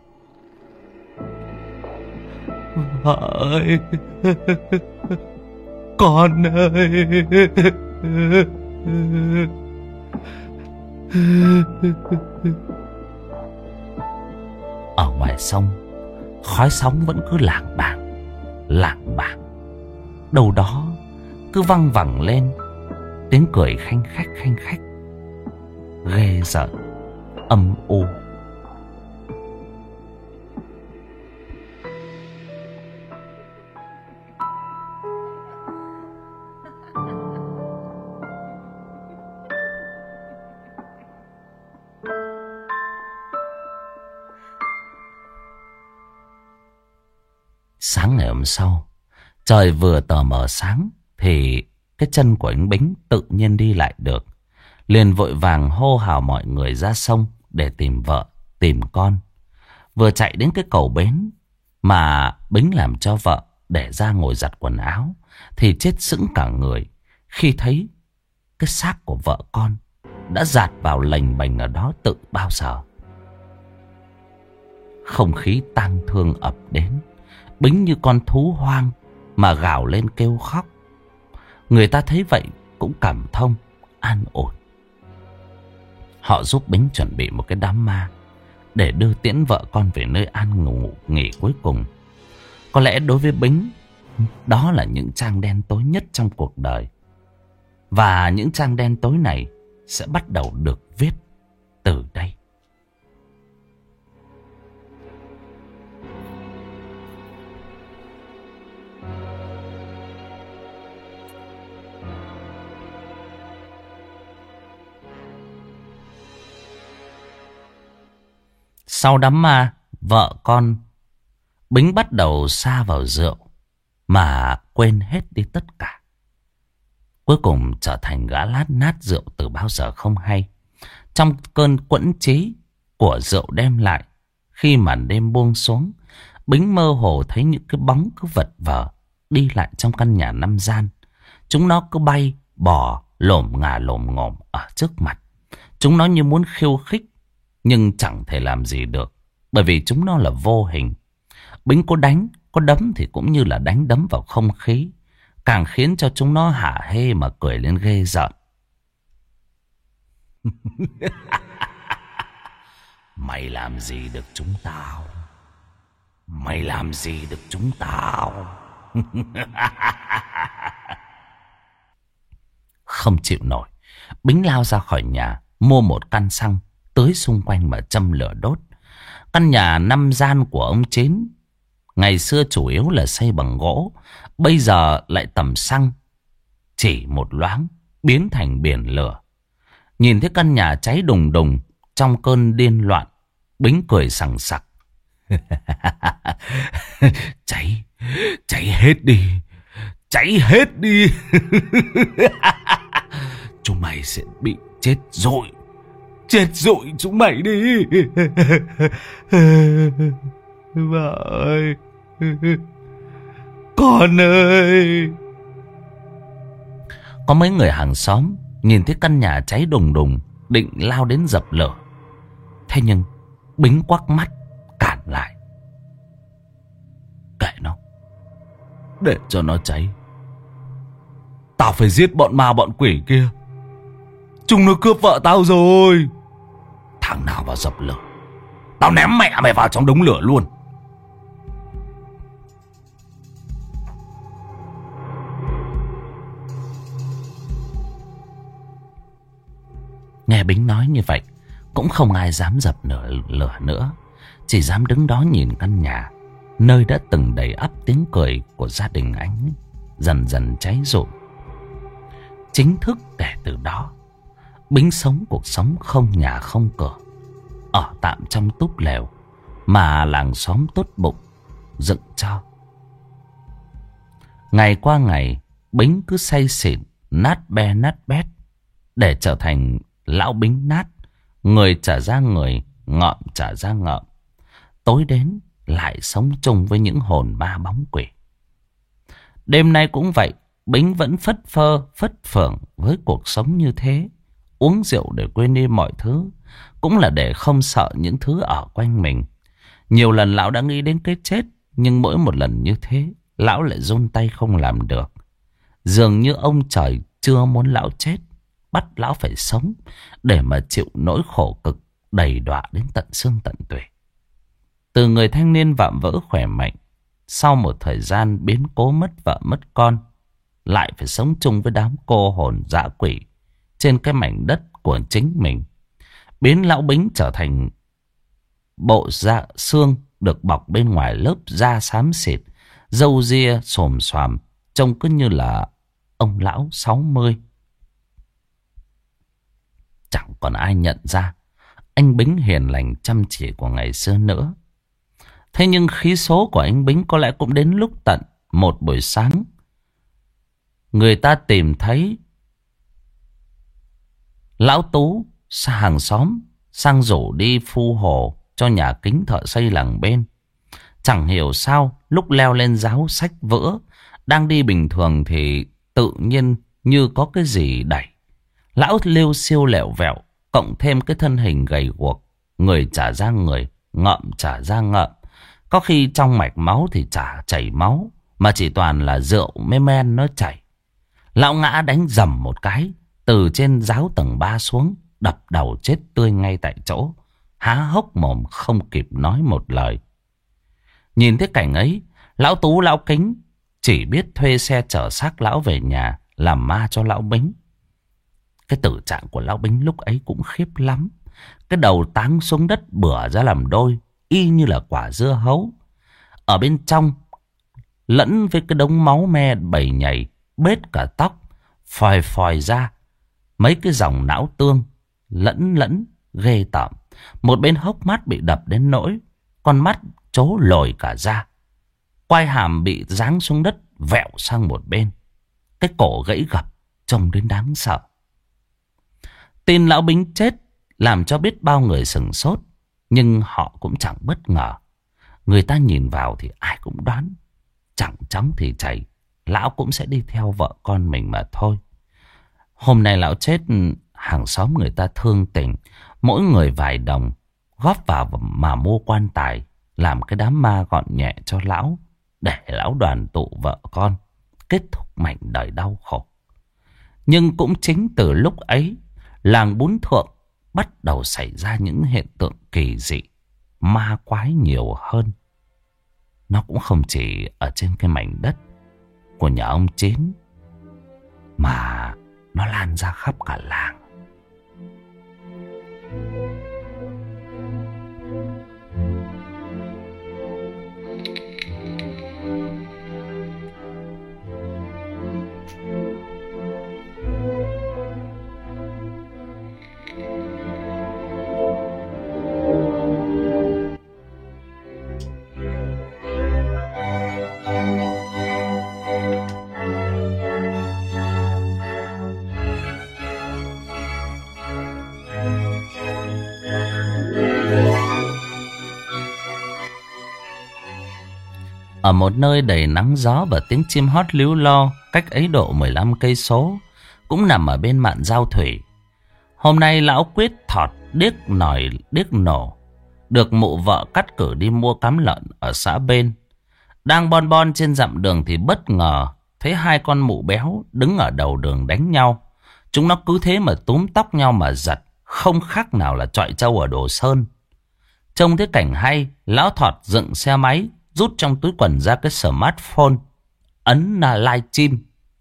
Vợ ơi, con ơi. Ở ngoài sông, khói sóng vẫn cứ lảng bảng, lảng bảng. Đâu đó cứ văng vẳng lên tiếng cười khanh khách, ghê rợn, âm u. Sáng ngày hôm sau, trời vừa tờ mờ sáng thì cái chân của anh Bính tự nhiên đi lại được. Liền vội vàng hô hào mọi người ra sông để tìm vợ, tìm con. Vừa chạy đến cái cầu bến mà Bính làm cho vợ để ra ngồi giặt quần áo thì chết sững cả người khi thấy cái xác của vợ con đã dạt vào lềnh bềnh ở đó tự bao giờ. Không khí tang thương ập đến. Bính như con thú hoang mà gào lên kêu khóc. Người ta thấy vậy cũng cảm thông, an ủi. Họ giúp Bính chuẩn bị một cái đám ma để đưa tiễn vợ con về nơi an ngủ nghỉ cuối cùng. Có lẽ đối với Bính, đó là những trang đen tối nhất trong cuộc đời. Và những trang đen tối này sẽ bắt đầu được viết từ đây. Sau đám ma, vợ con, Bính bắt đầu sa vào rượu mà quên hết đi tất cả. Cuối cùng trở thành gã lát nát rượu từ bao giờ không hay. Trong cơn quẫn trí của rượu đem lại, khi màn đêm buông xuống, Bính mơ hồ thấy những cái bóng cứ vật vờ đi lại trong căn nhà 5 gian. Chúng nó cứ bay, bò, lổm ngà lổm ngổm ở trước mặt. Chúng nó như muốn khiêu khích, nhưng chẳng thể làm gì được, bởi vì chúng nó là vô hình. Bính có đánh, có đấm thì cũng như là đánh đấm vào không khí, càng khiến cho chúng nó hả hê mà cười lên ghê rợn. Mày làm gì được chúng tao? Mày làm gì được chúng tao? Không chịu nổi, Bính lao ra khỏi nhà, mua một căn xăng, tưới xung quanh mà châm lửa đốt. Căn nhà 5 gian của ông Chín ngày xưa chủ yếu là xây bằng gỗ, bây giờ lại tầm xăng, chỉ một loáng biến thành biển lửa. Nhìn thấy căn nhà cháy đùng đùng trong cơn điên loạn, Bính cười sằng sặc. Cháy hết đi, cháy hết đi. chúng mày sẽ bị chết rồi. Chết rồi chúng mày đi. Bà ơi, con ơi. Có mấy người hàng xóm nhìn thấy căn nhà cháy đùng đùng, định lao đến dập lửa. Thế nhưng Bính quắc mắt cản lại. Kệ nó, để cho nó cháy. Tao phải giết bọn ma bọn quỷ kia. Chúng nó cướp vợ tao rồi. Thằng nào vào dập lửa, tao ném mẹ mày vào trong đống lửa luôn. Nghe Bính nói như vậy, cũng không ai dám dập lửa nữa. Chỉ dám đứng đó nhìn căn nhà, nơi đã từng đầy ắp tiếng cười của gia đình anh dần dần cháy rụi. Chính thức kể từ đó, Bính sống cuộc sống không nhà không cửa, ở tạm trong túp lều mà làng xóm tốt bụng dựng cho. Ngày qua ngày, Bính cứ say xỉn, nát be nát bét, để trở thành lão Bính nát. Người trả ra người, ngợm trả ra ngợm. Tối đến lại sống chung với những hồn ma bóng quỷ. Đêm nay cũng vậy, Bính vẫn phất phơ phất phưởng với cuộc sống như thế. Uống rượu để quên đi mọi thứ, cũng là để không sợ những thứ ở quanh mình. Nhiều lần lão đã nghĩ đến cái chết, nhưng mỗi một lần như thế, lão lại run tay không làm được. Dường như ông trời chưa muốn lão chết, bắt lão phải sống để mà chịu nỗi khổ cực đầy đọa đến tận xương tận tủy. Từ người thanh niên vạm vỡ khỏe mạnh, sau một thời gian biến cố mất vợ mất con, lại phải sống chung với đám cô hồn dã quỷ trên cái mảnh đất của chính mình, biến lão Bính trở thành bộ da xương được bọc bên ngoài lớp da xám xịt, râu ria xồm xoàm, trông cứ như là ông lão 60. Chẳng còn ai nhận ra anh Bính hiền lành chăm chỉ của ngày xưa nữa. Thế nhưng khí số của anh Bính có lẽ cũng đến lúc tận một buổi sáng, người ta tìm thấy lão Tú hàng xóm sang rủ đi phu hồ cho nhà kính thợ xây làng bên. Chẳng hiểu sao lúc leo lên giáo sách vữa, đang đi bình thường thì tự nhiên như có cái gì đẩy. Lão liêu xiêu lẹo vẹo, cộng thêm cái thân hình gầy guộc, người trả ra người, ngợm trả ra ngợm. Có khi trong mạch máu thì chả chảy máu, mà chỉ toàn là rượu mê men nó chảy. Lão ngã đánh dầm một cái, từ trên giáo tầng 3 xuống, đập đầu chết tươi ngay tại chỗ, há hốc mồm không kịp nói một lời. Nhìn thấy cảnh ấy, lão Tú lão Kính chỉ biết thuê xe chở xác lão về nhà làm ma cho lão Bính. Cái tử trạng của lão Bính lúc ấy cũng khiếp lắm. Cái đầu táng xuống đất bửa ra làm đôi, y như là quả dưa hấu. Ở bên trong lẫn với cái đống máu me bầy nhầy, bết cả tóc, phòi phòi ra mấy cái dòng não tương lẫn lẫn ghê tởm. Một bên hốc mắt bị đập đến nỗi con mắt trố lồi cả ra, quai hàm bị giáng xuống đất vẹo sang một bên, cái cổ gãy gập trông đến đáng sợ. Tin lão Bính chết làm cho biết bao người sửng sốt, nhưng họ cũng chẳng bất ngờ. Người ta nhìn vào thì ai cũng đoán, chẳng chóng thì chảy, lão cũng sẽ đi theo vợ con mình mà thôi. Hôm nay lão chết, hàng xóm người ta thương tình, mỗi người vài đồng góp vào mà mua quan tài, làm cái đám ma gọn nhẹ cho lão, để lão đoàn tụ vợ con, kết thúc mảnh đời đau khổ. Nhưng cũng chính từ lúc ấy, làng Bún Thượng bắt đầu xảy ra những hiện tượng kỳ dị, ma quái nhiều hơn. Nó cũng không chỉ ở trên cái mảnh đất của nhà ông Chín, mà nó lan ra khắp cả làng. Ở một nơi đầy nắng gió và tiếng chim hót líu lo, cách ấy độ 15 cây số, cũng nằm ở bên mạn giao thủy. Hôm nay lão Quyết thọt điếc nổi điếc nổ, được mụ vợ cắt cử đi mua cám lợn ở xã bên. Đang bon bon trên dặm đường thì bất ngờ thấy hai con mụ béo đứng ở đầu đường đánh nhau. Chúng nó cứ thế mà túm tóc nhau mà giật, không khác nào là chọi trâu ở Đồ Sơn. Trông thấy cảnh hay, lão thọt dựng xe máy, rút trong túi quần ra cái smartphone, ấn là live stream.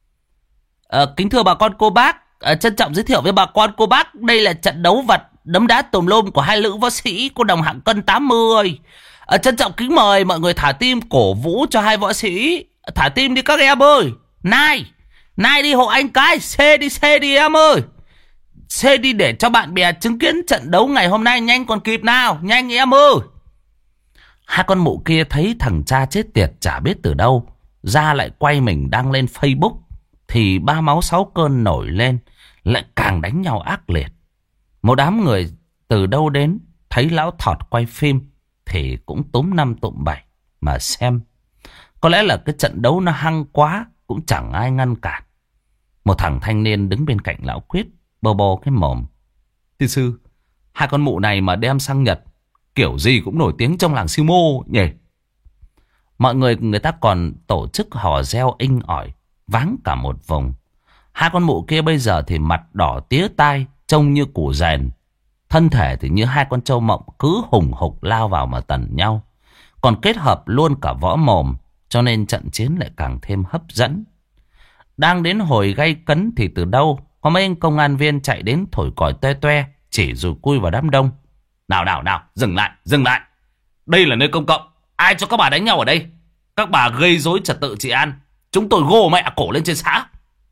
Kính thưa bà con cô bác, trân trọng giới thiệu với bà con cô bác, đây là trận đấu vật đấm đá tùm lum của hai nữ võ sĩ cô đồng hạng cân 80. Trân trọng kính mời mọi người thả tim cổ vũ cho hai võ sĩ. Thả tim đi các em ơi. Nai đi hộ anh cái. Xe đi em ơi. Xe đi để cho bạn bè chứng kiến trận đấu ngày hôm nay. Nhanh còn kịp nào. Nhanh em ơi. Hai con mụ kia thấy thằng cha chết tiệt chả biết từ đâu ra lại quay mình đăng lên Facebook, thì ba máu sáu cơn nổi lên, lại càng đánh nhau ác liệt. Một đám người từ đâu đến thấy lão thọt quay phim thì cũng túm năm tụm bảy mà xem. Có lẽ là cái trận đấu nó hăng quá, cũng chẳng ai ngăn cản. Một thằng thanh niên đứng bên cạnh lão Quyết bô bô cái mồm: "Tiên sư, hai con mụ này mà đem sang Nhật kiểu gì cũng nổi tiếng trong làng sumo nhỉ?" Mọi người ta còn tổ chức hò reo inh ỏi, váng cả một vùng. Hai con mụ kia bây giờ thì mặt đỏ tía tai, trông như củ rèn. Thân thể thì như hai con trâu mộng, cứ hùng hục lao vào mà tần nhau. Còn kết hợp luôn cả võ mồm, cho nên trận chiến lại càng thêm hấp dẫn. Đang đến hồi gay cấn thì từ đâu có mấy anh công an viên chạy đến thổi còi toe toe, chỉ rồi cui vào đám đông. Nào, dừng lại. Đây là nơi công cộng, ai cho các bà đánh nhau ở đây? Các bà gây rối trật tự trị an, chúng tôi gô mẹ cổ lên trên xã.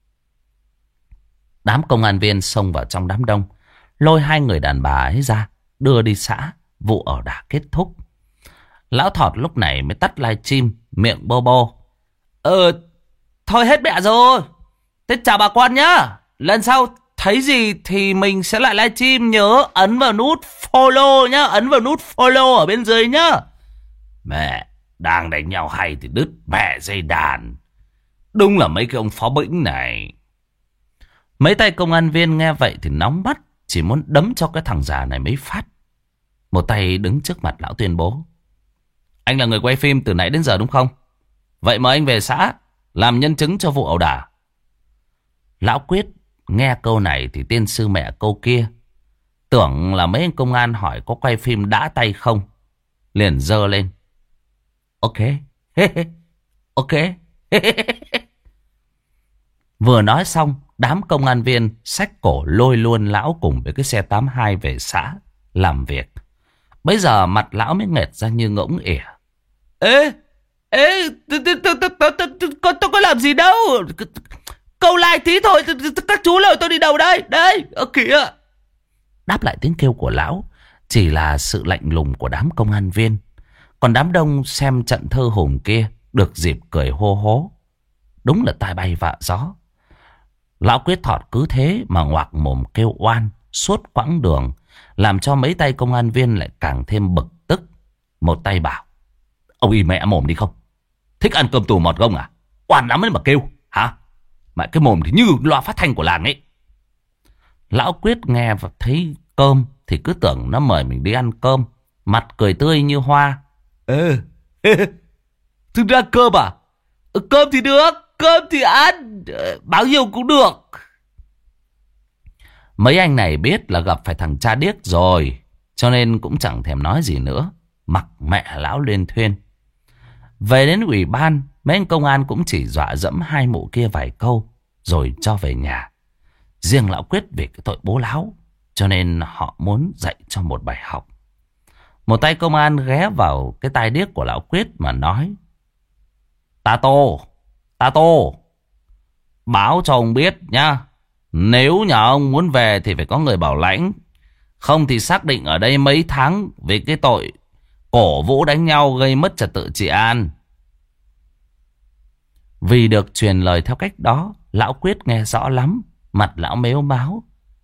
Đám công an viên xông vào trong đám đông, lôi hai người đàn bà ấy ra, đưa đi xã. Vụ ẩu đả kết thúc. Lão thọt lúc này mới tắt livestream, miệng bô bô: Thôi hết mẹ rồi. Thế chào bà con nhá. Lần sau thấy gì thì mình sẽ lại livestream. Nhớ ấn vào nút follow nhá. Ấn vào nút follow ở bên dưới nhá. Mẹ, đang đánh nhau hay thì đứt mẹ dây đàn. Đúng là mấy cái ông phó bĩnh này. Mấy tay công an viên nghe vậy thì nóng mắt, chỉ muốn đấm cho cái thằng già này mấy phát. Một tay đứng trước mặt lão tuyên bố: Anh là người quay phim từ nãy đến giờ đúng không? Vậy mời anh về xã làm nhân chứng cho vụ ẩu đả. Lão Quyết nghe câu này thì tiên sư mẹ câu kia, tưởng là mấy anh công an hỏi có quay phim đã tay không, liền giơ lên: Ok. Ok. Vừa nói xong, đám công an viên xách cổ lôi luôn lão cùng với cái xe 82 về xã làm việc. Bây giờ mặt lão mới nghệt ra như ngỗng ỉa. Tôi có làm gì đâu. Câu like tí thôi. Các chú lời tôi đi đâu đây? Đây, ở kìa. Đáp lại tiếng kêu của lão chỉ là sự lạnh lùng của đám công an viên. Còn đám đông xem trận thơ hùng kia được dịp cười hô hố. Đúng là tai bay vạ gió. Lão Quyết thọt cứ thế mà ngoạc mồm kêu oan suốt quãng đường, làm cho mấy tay công an viên lại càng thêm bực tức. Một tay bảo: Ông im mẹ mồm đi không? Thích ăn cơm tù mọt gông à? Oan lắm ấy mà kêu hả? Mẹ cái mồm thì như loa phát thanh của làng ấy. Lão Quyết nghe và thấy cơm thì cứ tưởng nó mời mình đi ăn cơm, mặt cười tươi như hoa. Thực ra cơm à? Cơm thì được, cơm thì ăn, bao nhiêu cũng được. Mấy anh này biết là gặp phải thằng cha điếc rồi, cho nên cũng chẳng thèm nói gì nữa, mặc mẹ lão lên thuyền. Về đến ủy ban, mấy anh công an cũng chỉ dọa dẫm hai mụ kia vài câu rồi cho về nhà. Riêng lão Quyết vì cái tội bố láo, cho nên họ muốn dạy cho một bài học. Một tay công an ghé vào cái tai điếc của lão Quyết mà nói: Ta Tô, báo cho ông biết nhá. Nếu nhà ông muốn về thì phải có người bảo lãnh. Không thì xác định ở đây mấy tháng vì cái tội cổ vũ đánh nhau gây mất trật tự trị an. Vì được truyền lời theo cách đó, lão Quyết nghe rõ lắm. Mặt lão mếu máo: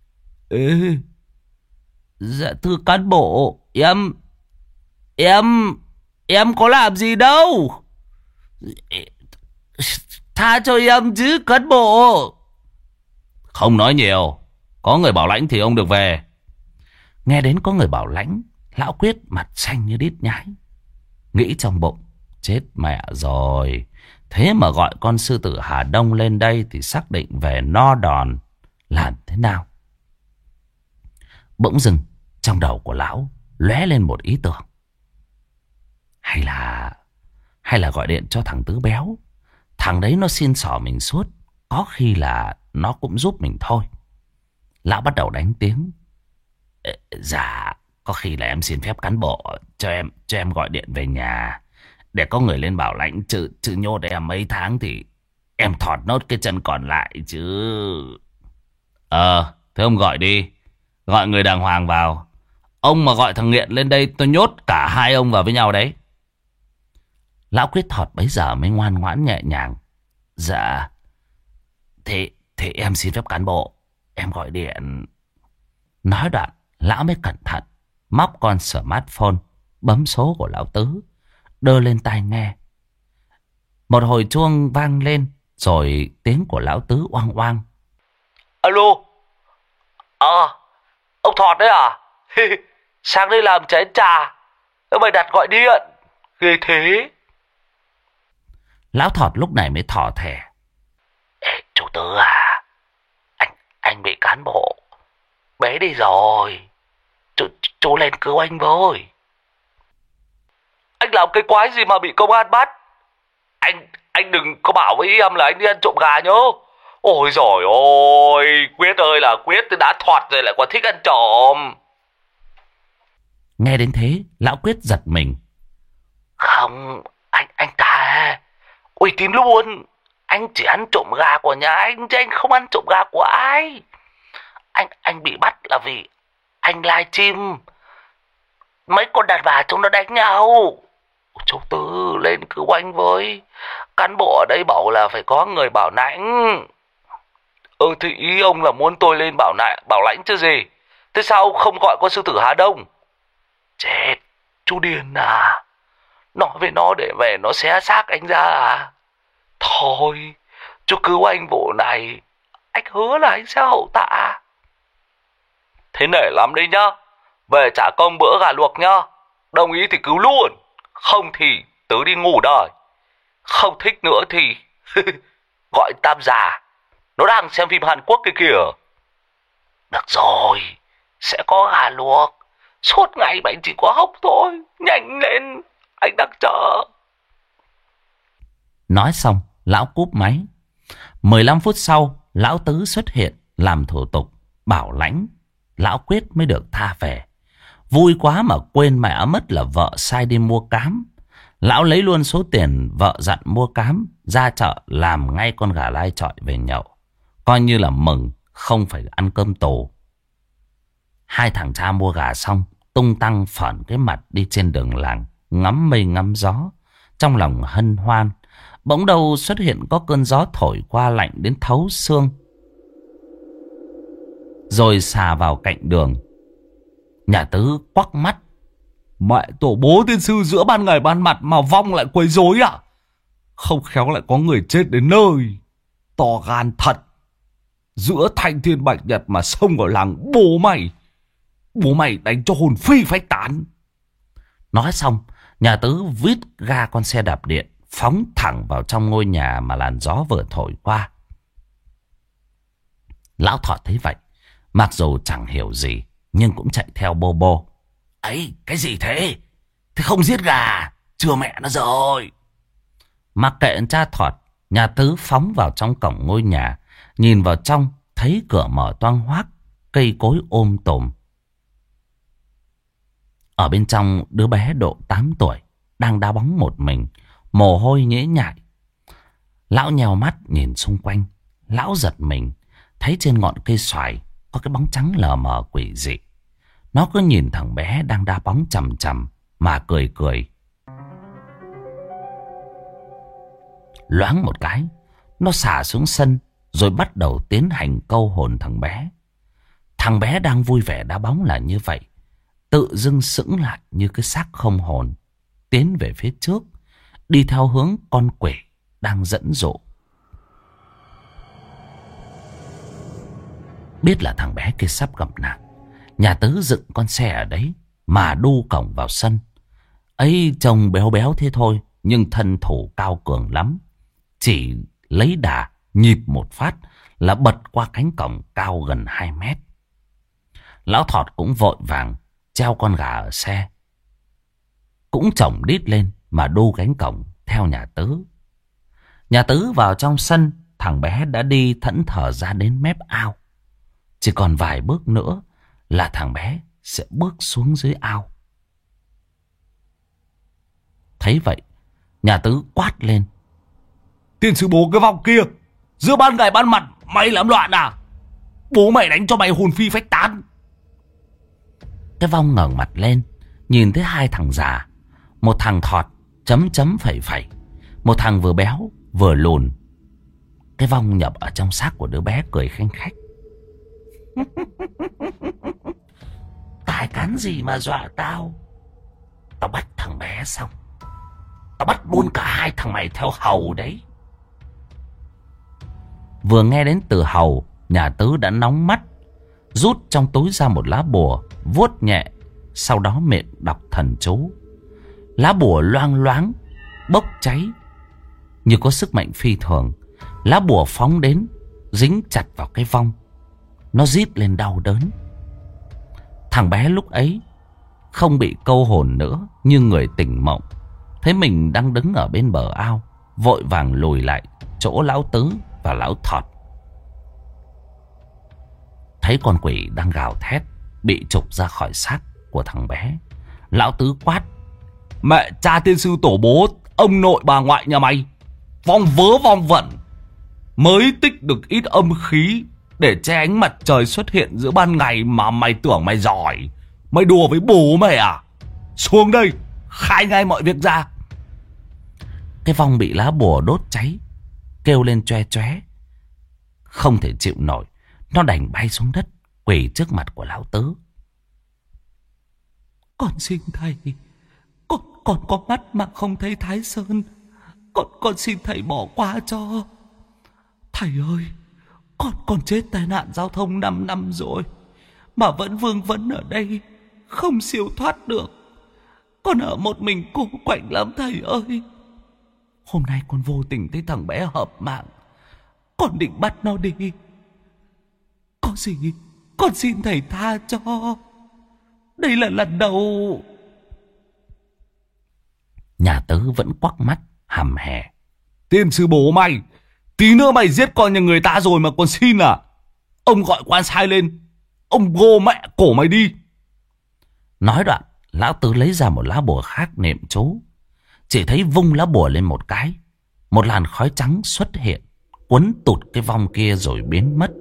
Dạ thưa cán bộ, em có làm gì đâu. Tha cho em chứ cán bộ. Không nói nhiều, có người bảo lãnh thì ông được về. Nghe đến có người bảo lãnh, lão Quyết mặt xanh như đít nhái. Nghĩ trong bụng, chết mẹ rồi. Thế mà gọi con sư tử Hà Đông lên đây thì xác định về no đòn. Làm thế nào? Bỗng dưng trong đầu của lão lóe lên một ý tưởng. Hay là gọi điện cho thằng Tứ Béo. Thằng đấy nó xin xỏ mình suốt, có khi là nó cũng giúp mình thôi. Lão bắt đầu đánh tiếng. Dạ, có khi là em xin phép cán bộ cho em gọi điện về nhà để có người lên bảo lãnh, chứ nhốt em mấy tháng thì em thọt nốt cái chân còn lại chứ. Thế ông gọi đi, gọi người đàng hoàng vào. Ông mà gọi thằng nghiện lên đây tôi nhốt cả hai ông vào với nhau đấy. Lão Quyết Thọt bấy giờ mới ngoan ngoãn nhẹ nhàng. Dạ, thế em xin phép cán bộ, em gọi điện. Nói đoạn, lão mới cẩn thận móc con smartphone, bấm số của lão Tứ, đưa lên tai nghe. Một hồi chuông vang lên, rồi tiếng của lão Tứ oang oang. Alo, ông Thọt đấy à? Sáng đây làm chén trà, mày đặt gọi điện, ghê thế. Lão Thọt lúc này mới thỏ thẻ. Ê, chú Tứ à, anh bị cán bộ bế đi rồi, chú lên cứu anh với. Anh làm cái quái gì mà bị công an bắt? Anh đừng có bảo với em là anh đi ăn trộm gà nhớ. Ôi giời ơi, Quyết ơi là Quyết, đã Thọt rồi lại còn thích ăn trộm. Nghe đến thế, lão Quyết giật mình. Không, anh ta uy tín luôn. Anh chỉ ăn trộm gà của nhà anh chứ anh không ăn trộm gà của ai. Anh bị bắt là vì anh livestream mấy con đàn bà chúng nó đánh nhau. Chú Tư lên cứu anh với. Cán bộ ở đây bảo là phải có người bảo lãnh. Thì ý ông là muốn tôi lên bảo lãnh chứ gì. Thế sao không gọi con sư tử Hà Đông? Chết, chú điên à. Nói với nó để về nó xé xác anh ra à. Thôi, chú cứu anh vụ này, anh hứa là anh sẽ hậu tạ. Thế nể lắm đấy nhá. Về trả công bữa gà luộc nhá. Đồng ý thì cứu luôn, không thì Tứ đi ngủ đời. Không thích nữa thì gọi Tam già, nó đang xem phim Hàn Quốc kia kìa. Được rồi, sẽ có gà luộc. Suốt ngày bạn chỉ có hốc thôi. Nhanh lên, anh đang chờ. Nói xong, lão cúp máy. 15 phút sau, lão Tứ xuất hiện làm thủ tục bảo lãnh. Lão Quyết mới được tha về. Vui quá mà quên mẹ mất là vợ sai đi mua cám. Lão lấy luôn số tiền vợ dặn mua cám, ra chợ làm ngay con gà lai chọi về nhậu. Coi như là mừng, không phải ăn cơm tù. Hai thằng cha mua gà xong, tung tăng phởn cái mặt đi trên đường làng, ngắm mây ngắm gió, trong lòng hân hoan. Bỗng đâu xuất hiện có cơn gió thổi qua lạnh đến thấu xương, rồi xà vào cạnh đường. Nhà Tứ quắc mắt. Mẹ tổ bố tiên sư giữa ban ngày ban mặt mà vong lại quấy rối à? Không khéo lại có người chết đến nơi. To gan thật. Giữa thanh thiên bạch nhật mà xông vào làng bố mày đánh cho hồn phi phách tán. Nói xong, nhà Tứ vít ga con xe đạp điện, phóng thẳng vào trong ngôi nhà mà làn gió vừa thổi qua. Lão Thọt thấy vậy, mặc dù chẳng hiểu gì, nhưng cũng chạy theo bô bô. Ấy, cái gì thế? Thế không giết gà, chưa mẹ nó rồi. Mặc kệ cha Thọt, nhà Tứ phóng vào trong cổng ngôi nhà. Nhìn vào trong, thấy cửa mở toang hoác, cây cối tùm. Ở bên trong, đứa bé độ 8 tuổi đang đá bóng một mình, mồ hôi nhễ nhại. Lão nhèo mắt nhìn xung quanh. Lão giật mình, thấy trên ngọn cây xoài có cái bóng trắng lờ mờ quỷ dị. Nó cứ nhìn thằng bé đang đá bóng chằm chằm mà cười cười. Loáng một cái, nó xả xuống sân rồi bắt đầu tiến hành câu hồn thằng bé. Thằng bé đang vui vẻ đá bóng là như vậy, tự dưng sững lại như cái xác không hồn, tiến về phía trước, đi theo hướng con quỷ đang dẫn dụ. Biết là thằng bé kia sắp gặp nạn, nhà Tứ dựng con xe ở đấy mà đu cổng vào sân. Ấy trông béo béo thế thôi, nhưng thân thủ cao cường lắm. Chỉ lấy đà nhịp một phát là bật qua cánh cổng cao gần 2 mét. Lão Thọt cũng vội vàng treo con gà ở xe, cũng chổng đít lên mà đu cánh cổng theo nhà Tứ. Nhà Tứ vào trong sân, thằng bé đã đi thẫn thờ ra đến mép ao. Chỉ còn vài bước nữa là thằng bé sẽ bước xuống dưới ao. Thấy vậy, nhà Tứ quát lên: Tiền sư bố cái vòng kia, giữa ban ngày ban mặt mày làm loạn à? Bố mày đánh cho mày hồn phi phách tán. Cái vong ngẩng mặt lên, nhìn thấy hai thằng già. Một thằng thọt chấm chấm phẩy phẩy, một thằng vừa béo vừa lùn. Cái vong nhập ở trong xác của đứa bé cười khanh khách. Tài cán gì mà dọa tao? Tao bắt thằng bé xong, tao bắt luôn cả hai thằng mày theo hầu đấy. Vừa nghe đến từ hầu, nhà Tứ đã nóng mắt, rút trong túi ra một lá bùa, vuốt nhẹ, sau đó miệng đọc thần chú. Lá bùa loang loáng, bốc cháy như có sức mạnh phi thường. Lá bùa phóng đến, dính chặt vào cái vong. Nó rít lên đau đớn. Thằng bé lúc ấy không bị câu hồn nữa, như người tỉnh mộng. Thấy mình đang đứng ở bên bờ ao, vội vàng lùi lại chỗ lão Tứ và lão Thọt. Thấy con quỷ đang gào thét, bị trục ra khỏi xác của thằng bé, lão Tứ quát: Mẹ cha tiên sư tổ bố, ông nội bà ngoại nhà mày, vong vớ vong vẩn, mới tích được ít âm khí để che ánh mặt trời xuất hiện giữa ban ngày mà mày tưởng mày giỏi. Mày đùa với bố mày à? Xuống đây, khai ngay mọi việc ra. Cái vong bị lá bùa đốt cháy, kêu lên choe choé, không thể chịu nổi. Nó đành bay xuống đất, quỳ trước mặt của lão Tứ. Con xin thầy, con có mắt mà không thấy Thái Sơn. Con xin thầy bỏ qua cho. Thầy ơi, con chết tai nạn giao thông 5 năm rồi, mà vẫn vương vấn ở đây, không siêu thoát được. Con ở một mình cô quạnh lắm thầy ơi. Hôm nay con vô tình thấy thằng bé hợp mạng, con định bắt nó đi. Có gì con xin thầy tha cho. Đây là lần đầu. Nhà Tứ vẫn quắc mắt hầm hè: Tiên sư bố mày, tí nữa mày giết con nhà người ta rồi mà còn xin à? Ông gọi quan sai lên, ông gô mẹ cổ mày đi. Nói đoạn, lão Tứ lấy ra một lá bùa khác niệm chú. Chỉ thấy vung lá bùa lên một cái, một làn khói trắng xuất hiện, quấn tụt cái vong kia rồi biến mất.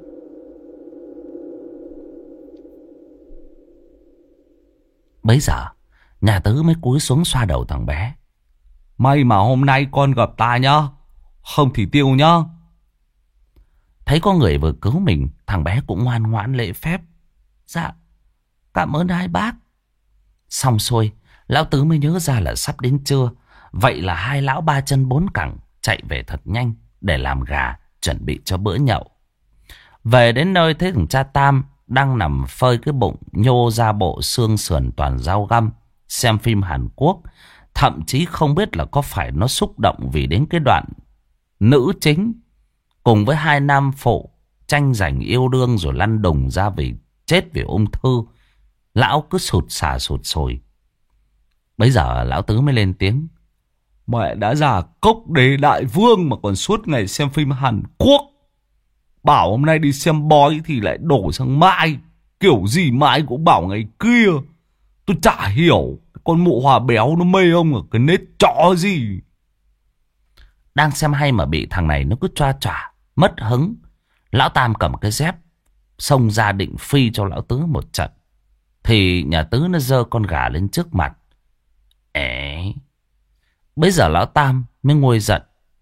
Bấy giờ, nhà Tứ mới cúi xuống xoa đầu thằng bé: May mà hôm nay con gặp ta nhá, không thì tiêu nhá. Thấy có người vừa cứu mình, thằng bé cũng ngoan ngoãn lễ phép: Dạ, cảm ơn hai bác. Xong xuôi, lão Tứ mới nhớ ra là sắp đến trưa. Vậy là hai lão ba chân bốn cẳng chạy về thật nhanh để làm gà, chuẩn bị cho bữa nhậu. Về đến nơi thấy thằng cha Tam đang nằm phơi cái bụng, nhô ra bộ xương sườn toàn dao găm, xem phim Hàn Quốc. Thậm chí không biết là có phải nó xúc động vì đến cái đoạn nữ chính cùng với hai nam phụ tranh giành yêu đương rồi lăn đùng ra vì chết vì ung thư. Lão cứ sụt sà sụt sùi. Bấy giờ lão Tứ mới lên tiếng: Mẹ đã già cốc đế đại vương mà còn suốt ngày xem phim Hàn Quốc. Bảo hôm nay đi xem bói thì lại đổ sang mai. Kiểu gì mai cũng bảo ngày kia. Tôi chả hiểu con mụ Hòa béo nó mê ông ở cái nết chó gì. Đang xem hay mà bị thằng này nó cứ choa choa mất hứng. Lão Tam cầm cái dép xông ra định phi cho lão Tứ một trận, thì nhà Tứ nó giơ con gà lên trước mặt. Bây giờ lão Tam mới nguôi giận: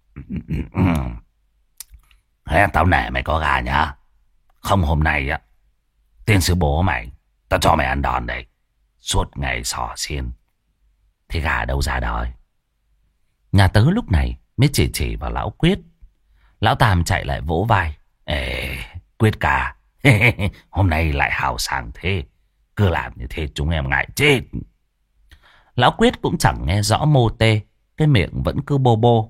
Tao nể mày có gà nhá. Không hôm nay á, tiên sư bố mày, tao cho mày ăn đòn đấy. Suốt ngày xỏ xiên thì gà đâu ra đời. Nhà tớ lúc này mới chỉ vào lão Quyết. Lão Tam chạy lại vỗ vai. Ê, Quyết ca, hôm nay lại hào sảng thế. Cứ làm như thế chúng em ngại chết. Lão Quyết cũng chẳng nghe rõ mô tê. Cái miệng vẫn cứ bô bô.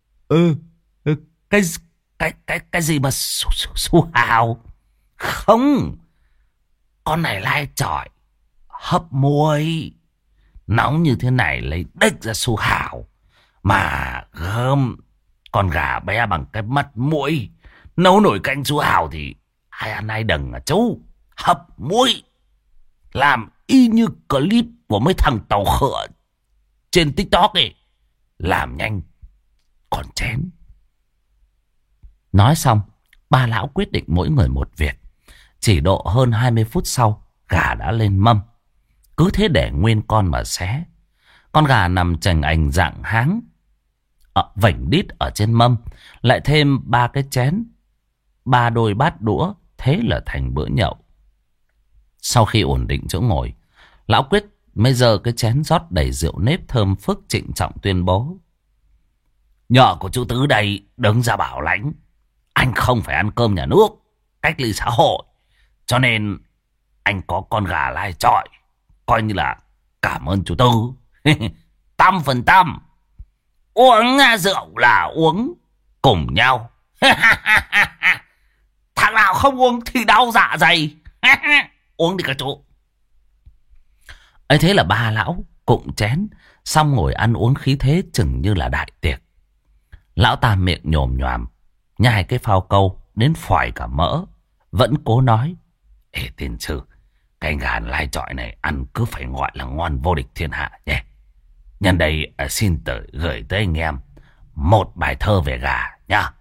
Cái gì mà su hào? Không, con này lai chọi hấp muối. Nóng như thế này lấy đếch ra su hào. Mà gớm, con gà bé bằng cái mắt muỗi. Nấu nổi canh su hào thì ai ăn ai đừng à chú. Hấp muối. Làm y như clip của mấy thằng tàu khựa trên TikTok ấy. Làm nhanh còn chén. Nói xong, ba lão quyết định mỗi người một việc. Chỉ độ hơn 20 phút sau, gà đã lên mâm. Cứ thế để nguyên con mà xé. Con gà nằm chành ảnh dạng háng, vảnh đít ở trên mâm. Lại thêm 3 cái chén, 3 đôi bát đũa. Thế là thành bữa nhậu. Sau khi ổn định chỗ ngồi, lão Quyết mới giơ cái chén rót đầy rượu nếp thơm phức, trịnh trọng tuyên bố. Nhờ của chú Tứ đây đứng ra bảo lãnh. Anh không phải ăn cơm nhà nước, cách ly xã hội, cho nên anh có con gà lai chọi, coi như là cảm ơn chú Tư. 100%. Uống rượu là uống cùng nhau. Thằng nào không uống thì đau dạ dày. Uống đi các chú. Ấy thế là ba lão cụng chén, xong ngồi ăn uống khí thế chừng như là đại tiệc. Lão Tam miệng nhồm nhoàm, nhai cái phao câu đến phòi cả mỡ, vẫn cố nói. Ê tiên sư, cái gà lai chọi này ăn cứ phải gọi là ngon vô địch thiên hạ nhé. Nhân đây xin gửi tới anh em một bài thơ về gà nhá.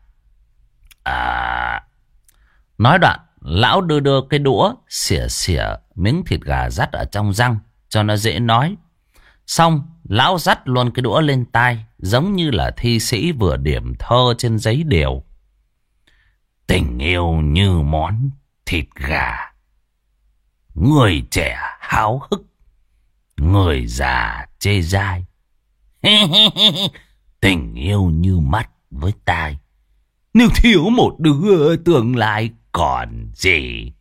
Nói đoạn, lão đưa cái đũa xỉa miếng thịt gà dắt ở trong răng cho nó dễ nói. Xong, lão dắt luôn cái đũa lên tai, giống như là thi sĩ vừa điểm thơ trên giấy điều. Tình yêu như món thịt gà, người trẻ háo hức, người già chê dai. Tình yêu như mắt với tai, nếu thiếu một đứa tương lai còn gì.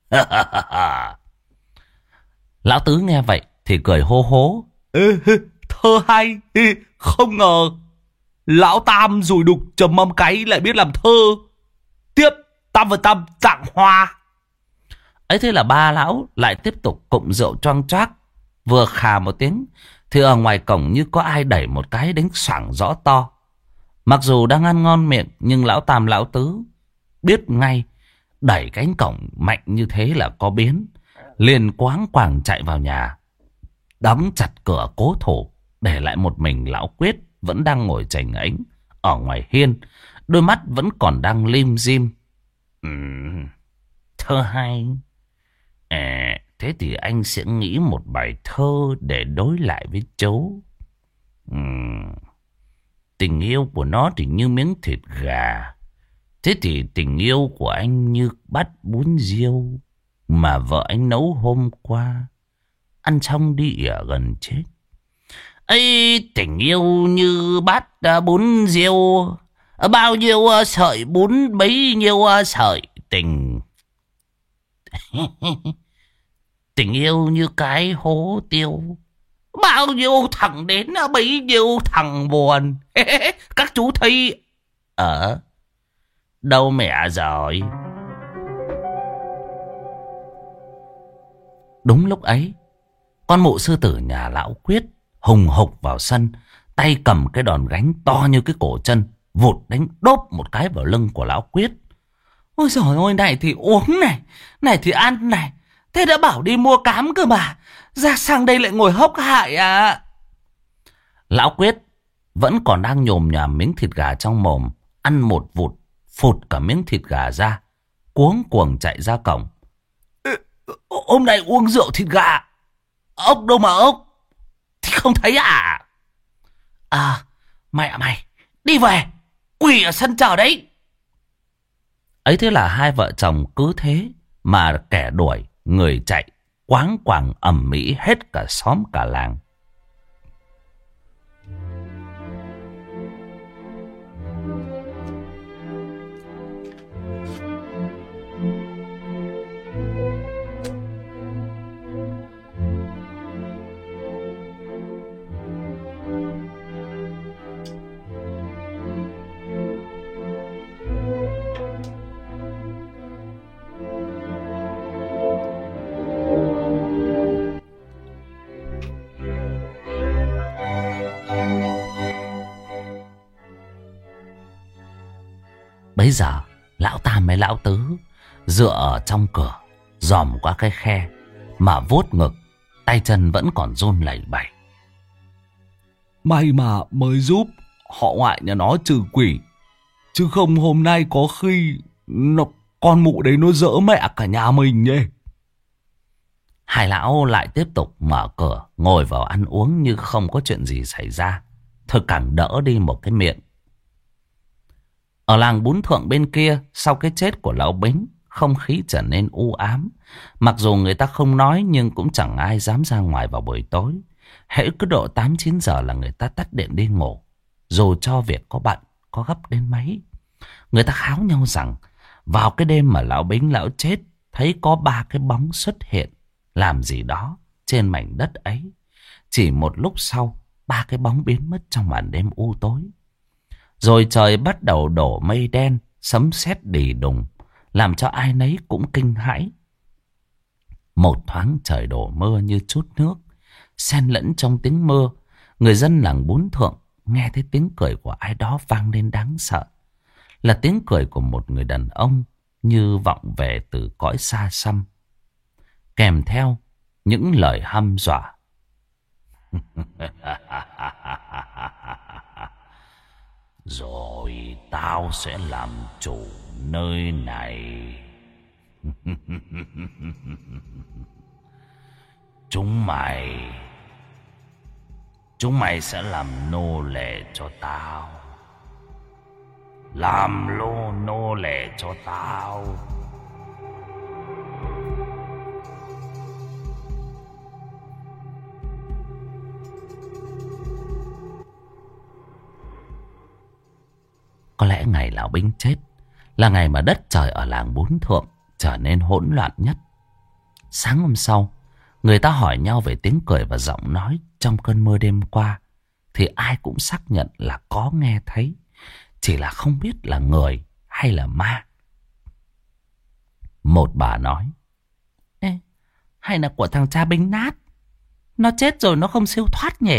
Lão Tứ nghe vậy thì cười hô hố. Thơ hay, không ngờ lão Tam rùi đục trầm mâm cáy lại biết làm thơ. Tiếp 100% tặng hoa. Ấy thế là ba lão lại tiếp tục cụm rượu choang choác. Vừa khà một tiếng thì ở ngoài cổng như có ai đẩy một cái đánh xoảng rõ to. Mặc dù đang ăn ngon miệng, nhưng lão Tam lão Tứ biết ngay đẩy cánh cổng mạnh như thế là có biến. Liền quáng quàng chạy vào nhà, đóng chặt cửa cố thủ, để lại một mình lão Quyết vẫn đang ngồi chảnh ánh ở ngoài hiên, đôi mắt vẫn còn đang lim dim. Thơ hay. Thế thì anh sẽ nghĩ một bài thơ để đối lại với chú. Tình yêu của nó thì như miếng thịt gà. Thế thì tình yêu của anh như bát bún riêu mà vợ anh nấu hôm qua, ăn xong đi ỉa gần chết. Ấy, tình yêu như bát bún riêu, bao nhiêu sợi bún bấy nhiêu sợi tình. Tình yêu như cái hố tiêu, bao nhiêu thằng đến bấy nhiêu thằng buồn. Các chú thấy ở đâu mẹ rồi? Đúng lúc ấy, con mụ sư tử nhà lão Quyết hùng hục vào sân, tay cầm cái đòn gánh to như cái cổ chân, vụt đánh đốp một cái vào lưng của lão Quyết. Ôi giời ơi, này thì uống này, này thì ăn này. Thế đã bảo đi mua cám cơ mà, ra sang đây lại ngồi hốc hại à. Lão Quyết vẫn còn đang nhồm nhòm miếng thịt gà trong mồm, ăn một vụt, phụt cả miếng thịt gà ra, cuống cuồng chạy ra cổng. Hôm nay uống rượu thịt gà, ốc đâu mà ốc, thì không thấy à? Mẹ mày, đi về, quỳ ở sân chờ đấy. Ấy thế là hai vợ chồng cứ thế mà kẻ đuổi, người chạy, quáng quàng ầm ĩ hết cả xóm cả làng. Bấy giờ lão Tam với lão Tứ dựa ở trong cửa, dòm qua cái khe mà vuốt ngực, tay chân vẫn còn run lẩy bẩy. May mà mới giúp họ ngoại nhà nó trừ quỷ, chứ không hôm nay có khi con mụ đấy nó dỡ mẹ cả nhà mình nhỉ. Hai lão lại tiếp tục mở cửa ngồi vào ăn uống như không có chuyện gì xảy ra. Thôi càng đỡ đi một cái miệng. Ở làng Bún Thượng bên kia, sau cái chết của lão Bính, không khí trở nên u ám. Mặc dù người ta không nói nhưng cũng chẳng ai dám ra ngoài vào buổi tối. Hễ cứ độ 8-9 giờ là người ta tắt điện đi ngủ. Dù cho việc có bận, có gấp đến mấy. Người ta kháo nhau rằng vào cái đêm mà lão Bính lão chết, thấy có 3 cái bóng xuất hiện làm gì đó trên mảnh đất ấy. Chỉ một lúc sau, 3 cái bóng biến mất trong màn đêm u tối. Rồi trời bắt đầu đổ mây đen, sấm sét đì đùng, làm cho ai nấy cũng kinh hãi. Một thoáng trời đổ mưa như chút nước, xen lẫn trong tiếng mưa. Người dân làng Bún Thượng nghe thấy tiếng cười của ai đó vang lên đáng sợ. Là tiếng cười của một người đàn ông như vọng về từ cõi xa xăm, kèm theo những lời hăm dọa. Rồi tao sẽ làm chủ nơi này. Chúng mày sẽ làm nô lệ cho tao. Làm nô lệ cho tao. Có lẽ ngày lão Bính chết là ngày mà đất trời ở làng Bún Thượng trở nên hỗn loạn nhất. Sáng hôm sau, người ta hỏi nhau về tiếng cười và giọng nói trong cơn mưa đêm qua, thì ai cũng xác nhận là có nghe thấy, chỉ là không biết là người hay là ma. Một bà nói: Ê, hay là của thằng cha Bính Nát, nó chết rồi nó không siêu thoát nhỉ?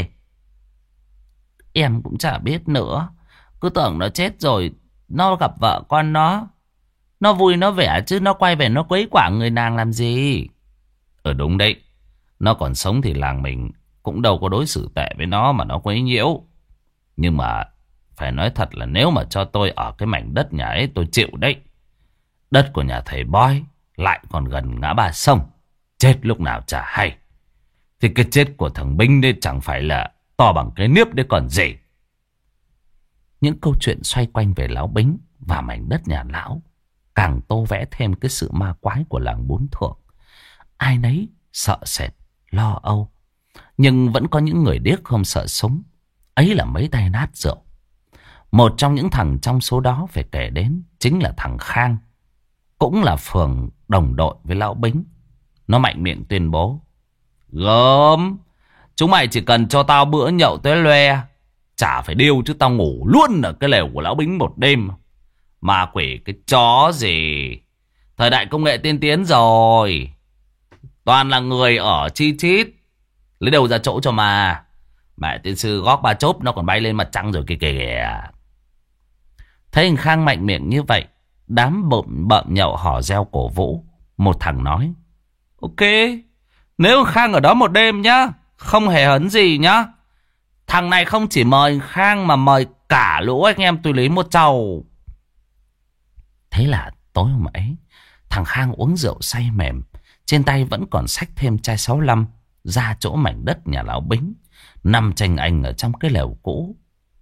Em cũng chả biết nữa, cứ tưởng nó chết rồi nó gặp vợ con nó vui nó vẻ, chứ nó quay về nó quấy quả người nàng làm gì. Đúng đấy, nó còn sống thì làng mình cũng đâu có đối xử tệ với nó mà nó quấy nhiễu. Nhưng mà phải nói thật là nếu mà cho tôi ở cái mảnh đất nhà ấy tôi chịu đấy. Đất của nhà thầy Bói lại còn gần ngã ba sông, chết lúc nào chả hay. Thì cái chết của thằng Bính đây chẳng phải là to bằng cái niếp đấy còn gì. Những câu chuyện xoay quanh về lão Bính và mảnh đất nhà lão càng tô vẽ thêm cái sự ma quái của làng Bún Thượng. Ai nấy sợ sệt, lo âu, nhưng vẫn có những người điếc không sợ súng. Ấy là mấy tay nát rượu. Một trong những thằng trong số đó phải kể đến chính là thằng Khang, cũng là phường đồng đội với lão Bính. Nó mạnh miệng tuyên bố: Gớm, chúng mày chỉ cần cho tao bữa nhậu tới loe, chả phải điêu chứ tao ngủ luôn ở cái lều của lão Bính một đêm. Ma quỷ cái chó gì, thời đại công nghệ tiên tiến rồi, toàn là người ở chi chít, lấy đâu ra chỗ cho mà. Mẹ tiên sư gót 3 chốp nó còn bay lên mặt trăng rồi kìa kìa. Thấy anh Khang mạnh miệng như vậy, đám bợm nhậu hò reo cổ vũ. Một thằng nói: Ok, nếu Khang ở đó một đêm nhá, không hề hấn gì nhá. Thằng này không chỉ mời Khang mà mời cả lũ anh em tôi lấy một chầu. Thế là tối hôm ấy, thằng Khang uống rượu say mềm, trên tay vẫn còn xách thêm chai 65, ra chỗ mảnh đất nhà lão Bính, nằm chành ảnh ở trong cái lều cũ.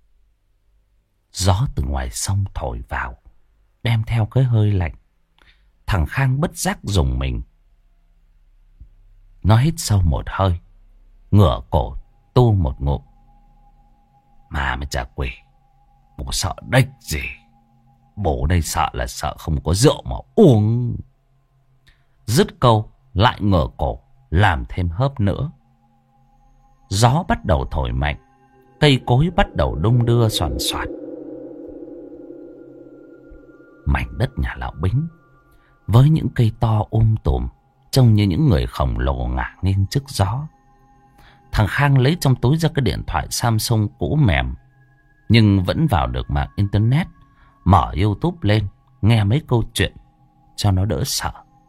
Gió từ ngoài sông thổi vào, đem theo cái hơi lạnh. Thằng Khang bất giác rùng mình. Nó hít sâu một hơi, ngửa cổ tu một ngụm. Mà chả quỷ, bố sợ đếch gì. Bố đây sợ là sợ không có rượu mà uống. Dứt câu lại ngửa cổ làm thêm hớp nữa. Gió bắt đầu thổi mạnh, cây cối bắt đầu đung đưa xoàn xoạt. Mảnh đất nhà lão Bính với những cây to tùm, trông như những người khổng lồ ngả nghiêng trước gió. Thằng Khang lấy trong túi ra cái điện thoại Samsung cũ mềm, nhưng vẫn vào được mạng internet, mở YouTube lên, nghe mấy câu chuyện cho nó đỡ sợ.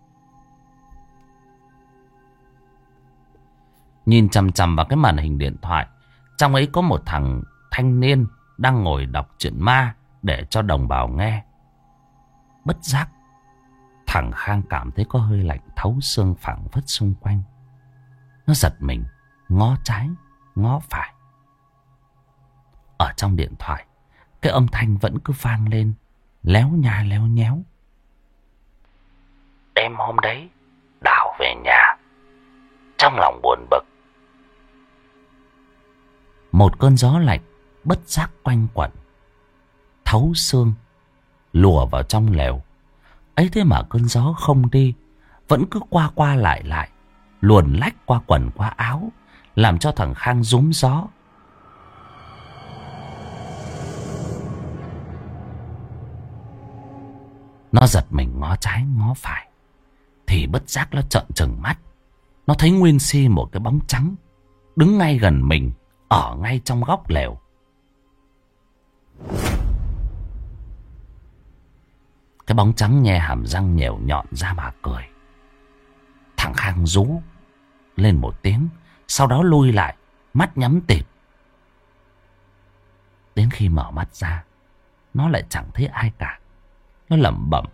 Nhìn chằm chằm vào cái màn hình điện thoại, trong ấy có một thằng thanh niên đang ngồi đọc truyện ma để cho đồng bào nghe. Bất giác, thằng Khang cảm thấy có hơi lạnh thấu xương phảng phất xung quanh. Nó giật mình, ngó trái, ngó phải. Ở trong điện thoại, cái âm thanh vẫn cứ vang lên, léo nha léo nhéo. Đêm hôm đấy, Đào về nhà, trong lòng buồn bực. Một cơn gió lạnh bất giác quanh quẩn, thấu xương, lùa vào trong lều. Ấy thế mà cơn gió không đi, vẫn cứ qua qua lại lại, luồn lách qua quần qua áo, làm cho thằng Khang rúm gió. Nó giật mình ngó trái ngó phải, thì bất giác nó trợn trừng mắt. Nó thấy nguyên si một cái bóng trắng đứng ngay gần mình, ở ngay trong góc lều. Cái bóng trắng nhe hàm răng nhèo nhọn ra mà cười. Thằng Khang rú lên một tiếng, sau đó lui lại, mắt nhắm tịt. Đến khi mở mắt ra, nó lại chẳng thấy ai cả. Nó lẩm bẩm: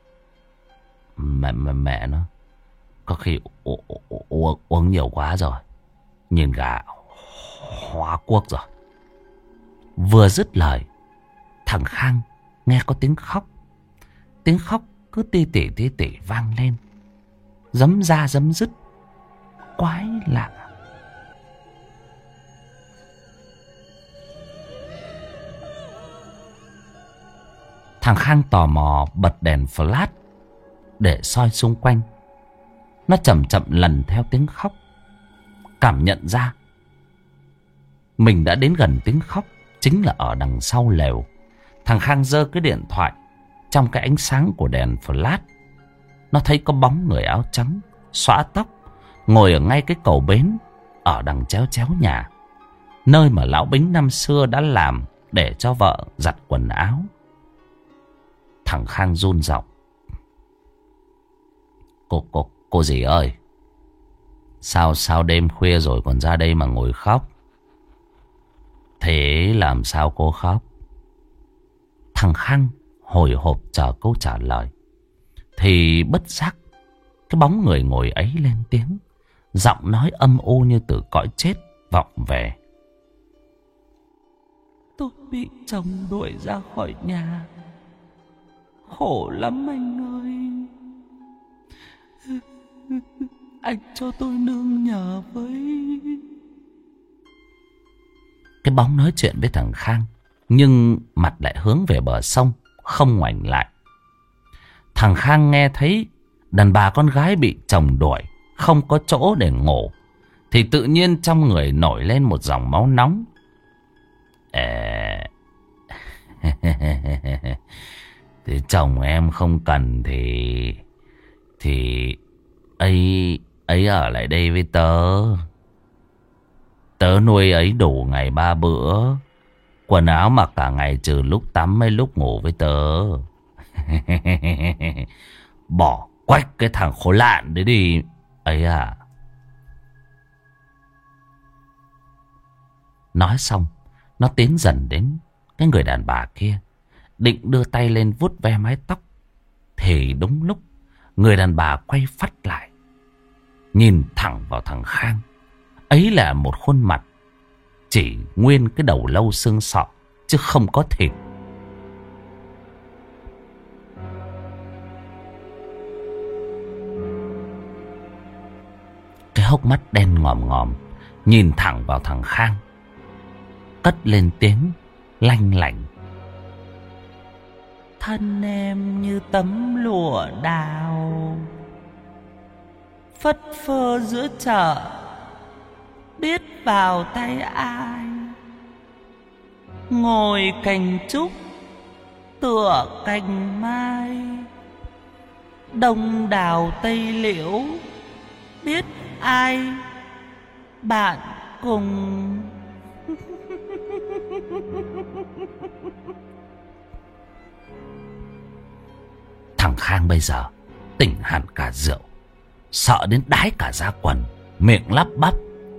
Mẹ nó, có khi uống nhiều quá rồi, nhìn gà hóa cuốc rồi. Vừa dứt lời, thằng Khang nghe có tiếng khóc. Tiếng khóc cứ tỉ tỉ vang lên, giấm ra giấm dứt, quái lạ. Thằng Khang tò mò bật đèn flash để soi xung quanh. Nó chậm chậm lần theo tiếng khóc, cảm nhận ra mình đã đến gần tiếng khóc, chính là ở đằng sau lều. Thằng Khang giơ cái điện thoại, trong cái ánh sáng của đèn flash, nó thấy có bóng người áo trắng, xõa tóc, ngồi ở ngay cái cầu bến ở đằng chéo chéo nhà, nơi mà lão Bính năm xưa đã làm để cho vợ giặt quần áo. Thằng Khang run giọng: Cô dì ơi, sao đêm khuya rồi còn ra đây mà ngồi khóc? Thế làm sao cô khóc? Thằng Khang hồi hộp chờ câu trả lời, thì bất giác cái bóng người ngồi ấy lên tiếng, giọng nói âm u như từ cõi chết vọng về: Tôi bị chồng đuổi ra khỏi nhà, khổ lắm anh ơi. Anh cho tôi nương nhờ với. Cái bóng nói chuyện với thằng Khang, nhưng mặt lại hướng về bờ sông, không ngoảnh lại. Thằng Khang nghe thấy đàn bà con gái bị chồng đuổi, không có chỗ để ngủ, thì tự nhiên trong người nổi lên một dòng máu nóng. Thì chồng em không cần thì ấy ở lại đây với tớ. Tớ nuôi ấy đủ ngày 3 bữa, quần áo mặc cả ngày trừ lúc tắm mấy lúc ngủ với tớ. Bỏ quách cái thằng khốn nạn đấy đi ấy à. Nói xong, nó tiến dần đến cái người đàn bà kia, định đưa tay lên vuốt ve mái tóc. Thì đúng lúc người đàn bà quay phắt lại, nhìn thẳng vào thằng Khang. Ấy là một khuôn mặt chỉ nguyên cái đầu lâu xương sọ, chứ không có thịt. Cái hốc mắt đen ngòm ngòm nhìn thẳng vào thằng Khang, cất lên tiếng lanh lảnh: Thân em như tấm lụa đào, phất phơ giữa chợ, biết vào tay ai. Ngồi cành trúc tựa cành mai, đông đào tây liễu, biết ai bạn cùng. Thằng Khang bây giờ tỉnh hẳn cả rượu, sợ đến đái cả da quần, miệng lắp bắp.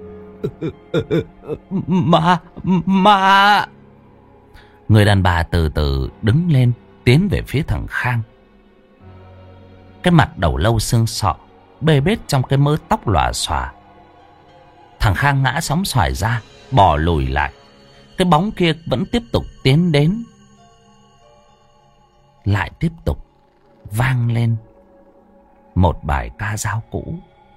Mà người đàn bà từ từ đứng lên, tiến về phía thằng Khang. Cái mặt đầu lâu xương sọ, bê bết trong cái mớ tóc lòa xòa. Thằng Khang ngã sóng xoài ra, bò lùi lại. Cái bóng kia vẫn tiếp tục tiến đến. Lại tiếp tục vang lên một bài ca dao cũ.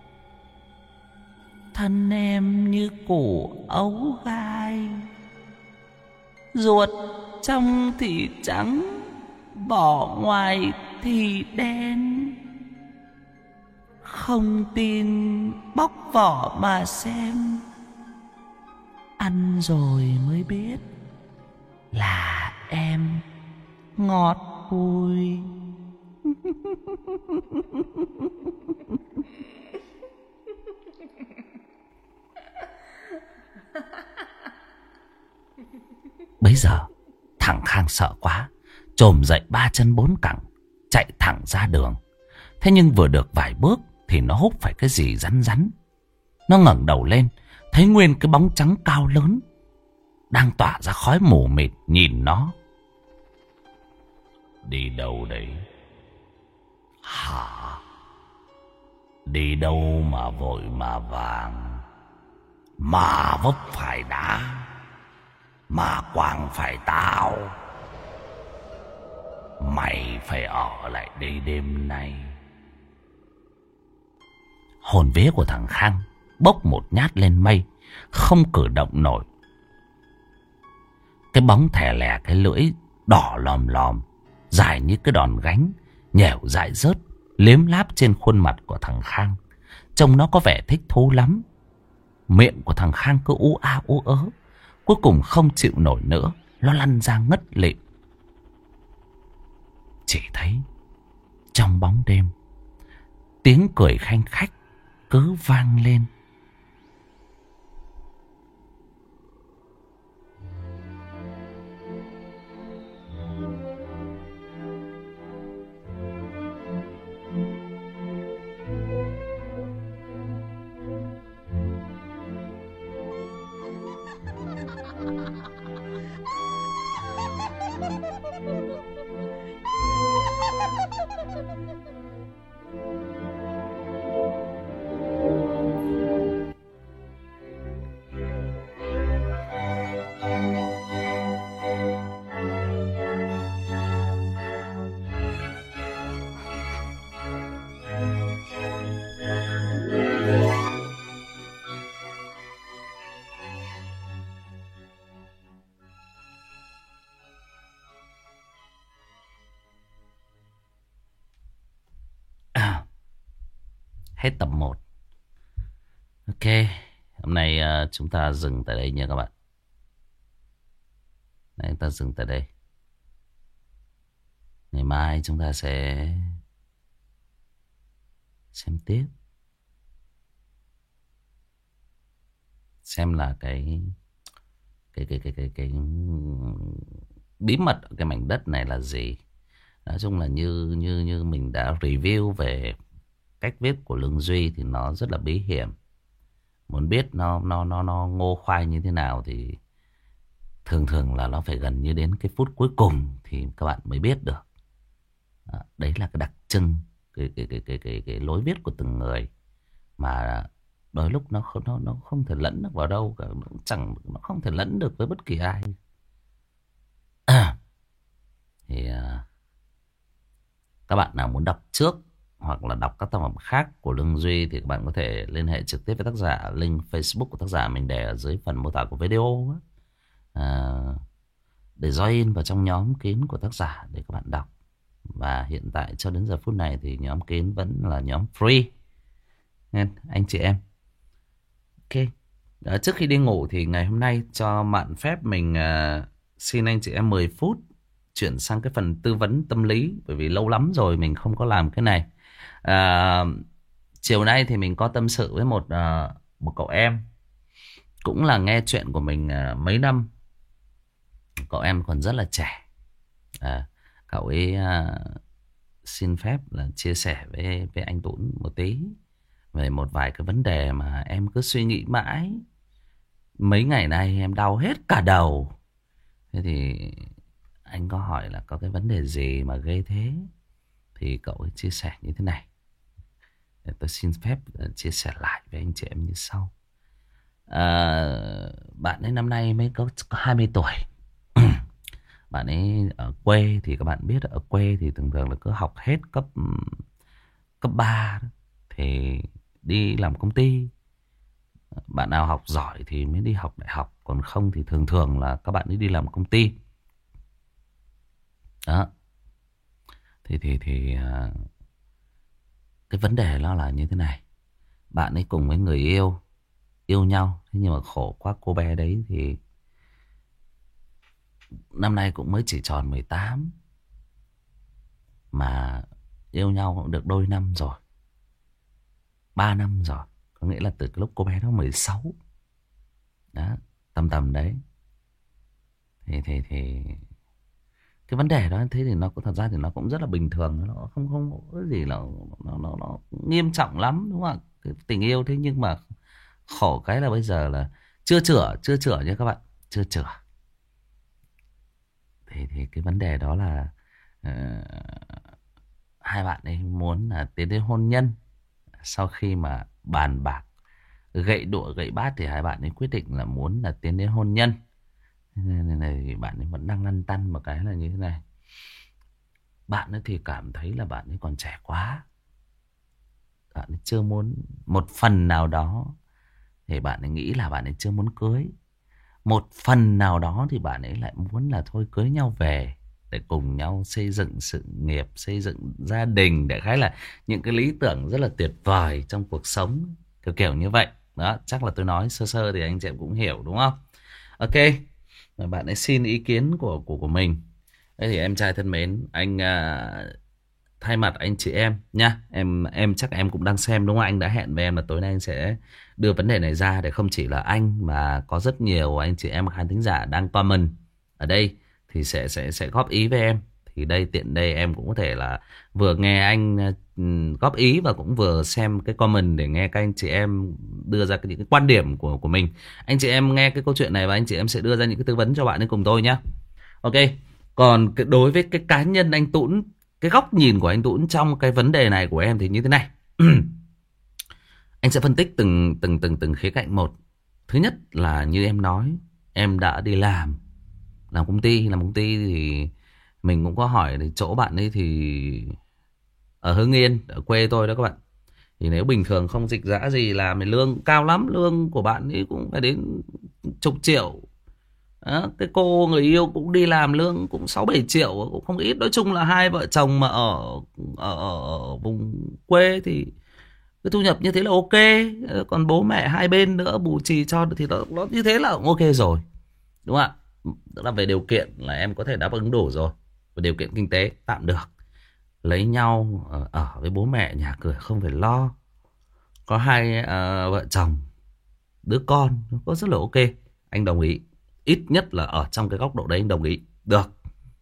Thân em như củ ấu gai, ruột trong thì trắng, vỏ ngoài thì đen. Không tin bóc vỏ mà xem, ăn rồi mới biết là em ngọt bùi. Bấy giờ thằng Khang sợ quá, chồm dậy ba chân bốn cẳng, chạy thẳng ra đường. Thế nhưng vừa được vài bước thì nó húc phải cái gì rắn rắn. Nó ngẩng đầu lên, thấy nguyên cái bóng trắng cao lớn đang tỏa ra khói mù mịt nhìn nó. Đi đâu đấy? Hả? Đi đâu mà vội mà vàng, mà vấp phải đá, mà quàng phải tao. Mày phải ở lại đây đêm nay. Hồn vía của thằng Khang bốc một nhát lên mây, không cử động nổi. Cái bóng thè lè cái lưỡi đỏ lòm lòm, dài như cái đòn gánh, nhẻo dại rớt, liếm láp trên khuôn mặt của thằng Khang. Trông nó có vẻ thích thú lắm. Miệng của thằng Khang cứ ú a ú ớ. Cuối cùng không chịu nổi nữa, nó lăn ra ngất lịm. Chỉ thấy trong bóng đêm, tiếng cười khanh khách cứ vang lên. Hết tập 1. Ok, hôm nay chúng ta dừng tại đây nha các bạn. Chúng ta dừng tại đây. Ngày mai chúng ta sẽ xem tiếp, xem là cái bí mật ở cái mảnh đất này là gì. Nói chung là như mình đã review về cách viết của Lương Duy thì nó rất là bí hiểm. Muốn biết nó ngô khoai như thế nào thì thường là nó phải gần như đến cái phút cuối cùng thì các bạn mới biết được. Đấy là cái đặc trưng cái lối viết của từng người mà đôi lúc nó không thể lẫn được vào đâu cả, nó không thể lẫn được với bất kỳ ai. Thì các bạn nào muốn đọc trước hoặc là đọc các tác phẩm khác của Lương Duy thì các bạn có thể liên hệ trực tiếp với tác giả. Link Facebook của tác giả mình để ở dưới phần mô tả của video để join vào trong nhóm kín của tác giả để các bạn đọc. Và hiện tại cho đến giờ phút này thì nhóm kín vẫn là nhóm free nên anh chị em. Ok, trước khi đi ngủ thì ngày hôm nay cho mạn phép mình xin anh chị em 10 phút chuyển sang cái phần tư vấn tâm lý, bởi vì lâu lắm rồi mình không có làm cái này. Chiều nay thì mình có tâm sự với một cậu em cũng là nghe chuyện của mình mấy năm. Cậu em còn rất là trẻ. Cậu ấy xin phép là chia sẻ với anh Tuấn một tí về một vài cái vấn đề mà em cứ suy nghĩ mãi. Mấy ngày nay em đau hết cả đầu. Thế thì anh có hỏi là có cái vấn đề gì mà ghê thế, thì cậu ấy chia sẻ như thế này. Để tôi xin phép chia sẻ lại với anh chị em như sau. Bạn ấy năm nay mới có 20 tuổi. Bạn ấy ở quê thì các bạn biết, ở quê thì thường thường là cứ học hết cấp cấp 3 thì đi làm công ty. Bạn nào học giỏi thì mới đi học đại học, còn không thì thường thường là các bạn ấy đi làm công ty. Đó. Thì cái vấn đề nó là như thế này. Bạn ấy cùng với người yêu nhau, thế nhưng mà khổ quá, cô bé đấy thì năm nay cũng mới chỉ tròn 18, mà yêu nhau cũng được đôi năm rồi, 3 năm rồi. Có nghĩa là từ cái lúc cô bé đó 16. Đó, tầm tầm đấy. Thì cái vấn đề đó thế thì nó thật ra thì nó cũng rất là bình thường, nó không có cái gì là nó nghiêm trọng lắm, đúng không ạ? Cái tình yêu thế nhưng mà khổ cái là bây giờ là chưa chữa nha các bạn, chưa chữa. Thì cái vấn đề đó là ờ, hai bạn ấy muốn là tiến đến hôn nhân. Sau khi mà bàn bạc gậy đũa gậy bát thì hai bạn ấy quyết định là muốn là tiến đến hôn nhân. Nên này thì bạn ấy vẫn đang lăn tăn một cái là như thế này. Bạn ấy thì cảm thấy là bạn ấy còn trẻ quá, bạn ấy chưa muốn, một phần nào đó thì bạn ấy nghĩ là bạn ấy chưa muốn cưới. Một phần nào đó thì bạn ấy lại muốn là thôi cưới nhau về để cùng nhau xây dựng sự nghiệp, xây dựng gia đình. Đại khái là những cái lý tưởng rất là tuyệt vời trong cuộc sống, kiểu kiểu như vậy. Đó, chắc là tôi nói sơ sơ thì anh chị em cũng hiểu đúng không? Ok, rồi bạn ấy xin ý kiến của mình. Thế thì em trai thân mến, anh thay mặt anh chị em nhá, em chắc em cũng đang xem đúng không? Anh đã hẹn với em là tối nay anh sẽ đưa vấn đề này ra để không chỉ là anh mà có rất nhiều anh chị em khán thính giả đang comment ở đây thì sẽ góp ý với em. Thì đây tiện đây em cũng có thể là vừa nghe anh góp ý và cũng vừa xem cái comment để nghe các anh chị em đưa ra những cái quan điểm của mình. Anh chị em nghe cái câu chuyện này và anh chị em sẽ đưa ra những cái tư vấn cho bạn ấy cùng tôi nhá. Ok. Còn đối với cái cá nhân anh Tũng, cái góc nhìn của anh Tũng trong cái vấn đề này của em thì như thế này. Anh sẽ phân tích từng khía cạnh một. Thứ nhất là như em nói, em đã đi làm công ty thì mình cũng có hỏi thì chỗ bạn ấy thì ở Hưng Yên, ở quê tôi đó các bạn. Thì nếu bình thường không dịch dã gì làm thì lương cao lắm, lương của bạn ấy cũng phải đến chục triệu. Đó, cái cô người yêu cũng đi làm lương cũng 6-7 triệu cũng không ít. Nói chung là hai vợ chồng mà ở vùng quê thì cái thu nhập như thế là ok. Còn bố mẹ hai bên nữa bù trì cho thì nó như thế là ok rồi, đúng không ạ? Tức là về điều kiện là em có thể đáp ứng đủ rồi, về điều kiện kinh tế tạm được. Lấy nhau ở với bố mẹ, nhà cửa không phải lo, có hai vợ chồng, đứa con có rất là ok. Anh đồng ý, ít nhất là ở trong cái góc độ đấy anh đồng ý được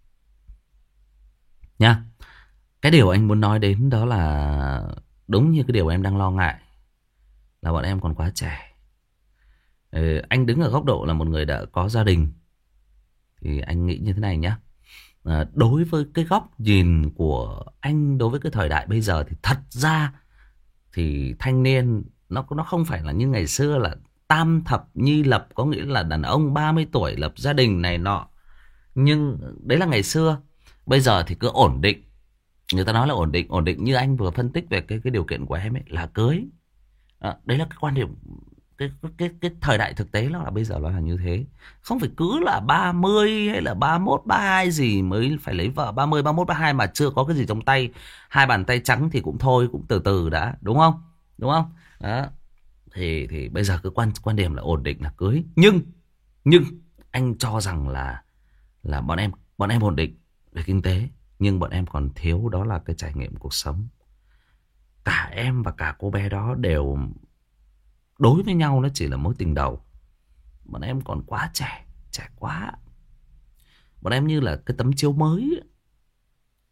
nha. Cái điều anh muốn nói đến đó là đúng như cái điều em đang lo ngại là bọn em còn quá trẻ. Anh đứng ở góc độ là một người đã có gia đình thì anh nghĩ như thế này nhé. Đối với cái góc nhìn của anh đối với cái thời đại bây giờ thì thật ra thì thanh niên nó không phải là như ngày xưa là tam thập nhi lập, có nghĩa là đàn ông 30 tuổi lập gia đình này nọ. Nhưng đấy là ngày xưa. Bây giờ thì cứ ổn định. Người ta nói là ổn định như anh vừa phân tích về cái điều kiện của em ấy là cưới. Đấy là cái quan điểm, cái thời đại thực tế nó là bây giờ nó là như thế. Không phải cứ là 30 hay là 31, 32 gì mới phải lấy vợ. 30, 31, 32 mà chưa có cái gì trong tay, hai bàn tay trắng thì cũng thôi, cũng từ từ đã, đúng không? Đúng không? Đó. Thì bây giờ cái quan điểm là ổn định là cưới. Nhưng anh cho rằng là bọn em ổn định về kinh tế, nhưng bọn em còn thiếu đó là cái trải nghiệm cuộc sống. Cả em và cả cô bé đó đều đối với nhau nó chỉ là mối tình đầu. Bọn em còn quá trẻ quá. Bọn em như là cái tấm chiếu mới ấy.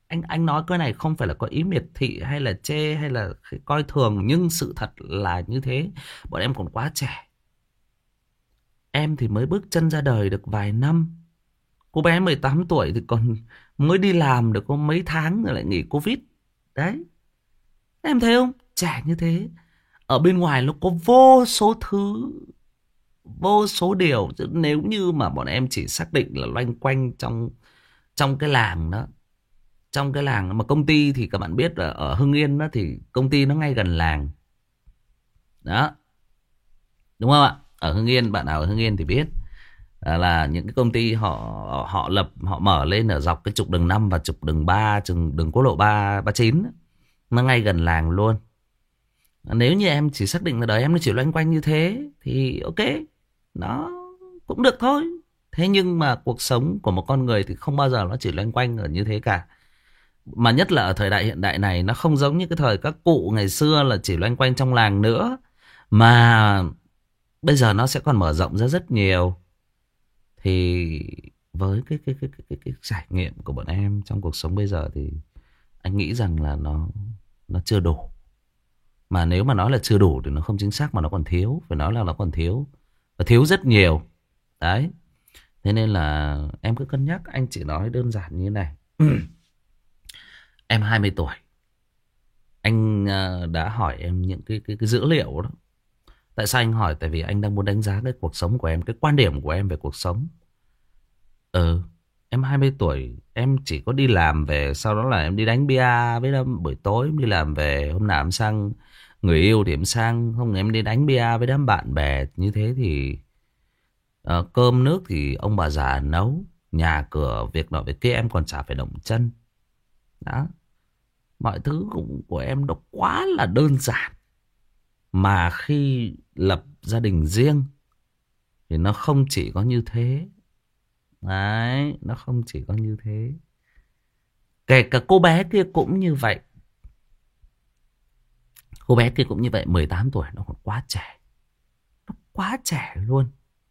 anh nói cái này không phải là có ý miệt thị hay là chê hay là coi thường, nhưng sự thật là như thế. Bọn em còn quá trẻ. Em thì mới bước chân ra đời được vài năm. Cô bé 18 tuổi thì còn mới đi làm được có mấy tháng rồi lại nghỉ Covid. Đấy. Em thấy không? Trẻ như thế. Ở bên ngoài nó có vô số thứ, vô số điều. Chứ nếu như mà bọn em chỉ xác định là loanh quanh trong cái làng đó. Trong cái làng mà công ty thì các bạn biết là ở Hưng Yên đó thì công ty nó ngay gần làng. Đó. Đúng không ạ? Ở Hưng Yên, bạn nào ở Hưng Yên thì biết. Là những cái công ty họ mở lên ở dọc cái trục đường 5 và trục đường 3, đường quốc lộ 339, nó ngay gần làng luôn. Nếu như em chỉ xác định là đời em nó chỉ loanh quanh như thế thì ok, nó cũng được thôi. Thế nhưng mà cuộc sống của một con người thì không bao giờ nó chỉ loanh quanh ở như thế cả. Mà nhất là ở thời đại hiện đại này, nó không giống như cái thời các cụ ngày xưa là chỉ loanh quanh trong làng nữa. Mà bây giờ nó sẽ còn mở rộng ra rất nhiều. Thì với cái trải nghiệm của bọn em trong cuộc sống bây giờ thì anh nghĩ rằng là nó chưa đủ. Mà nếu mà nói là chưa đủ thì nó không chính xác, mà nó còn thiếu. Phải nói là nó còn thiếu. Và thiếu rất nhiều. Đấy. Thế nên là em cứ cân nhắc. Anh chỉ nói đơn giản như thế này. Em 20 tuổi. Anh đã hỏi em những cái dữ liệu đó. Tại sao anh hỏi? Tại vì anh đang muốn đánh giá cái cuộc sống của em, cái quan điểm của em về cuộc sống. Em 20 tuổi, em chỉ có đi làm về, sau đó là em đi đánh bia với đám buổi tối, em đi làm về, hôm nào em sang người yêu thì em sang, không em đi đánh bia với đám bạn bè. Như thế thì cơm nước thì ông bà già nấu, nhà cửa việc nọ việc kia em còn chả phải động chân. Đó. Mọi thứ của em nó quá là đơn giản. Mà khi lập gia đình riêng thì nó không chỉ có như thế. Đấy, nó không chỉ có như thế. Kể cả cô bé kia cũng như vậy. Cô bé kia cũng như vậy, 18 tuổi nó còn quá trẻ. Nó quá trẻ luôn.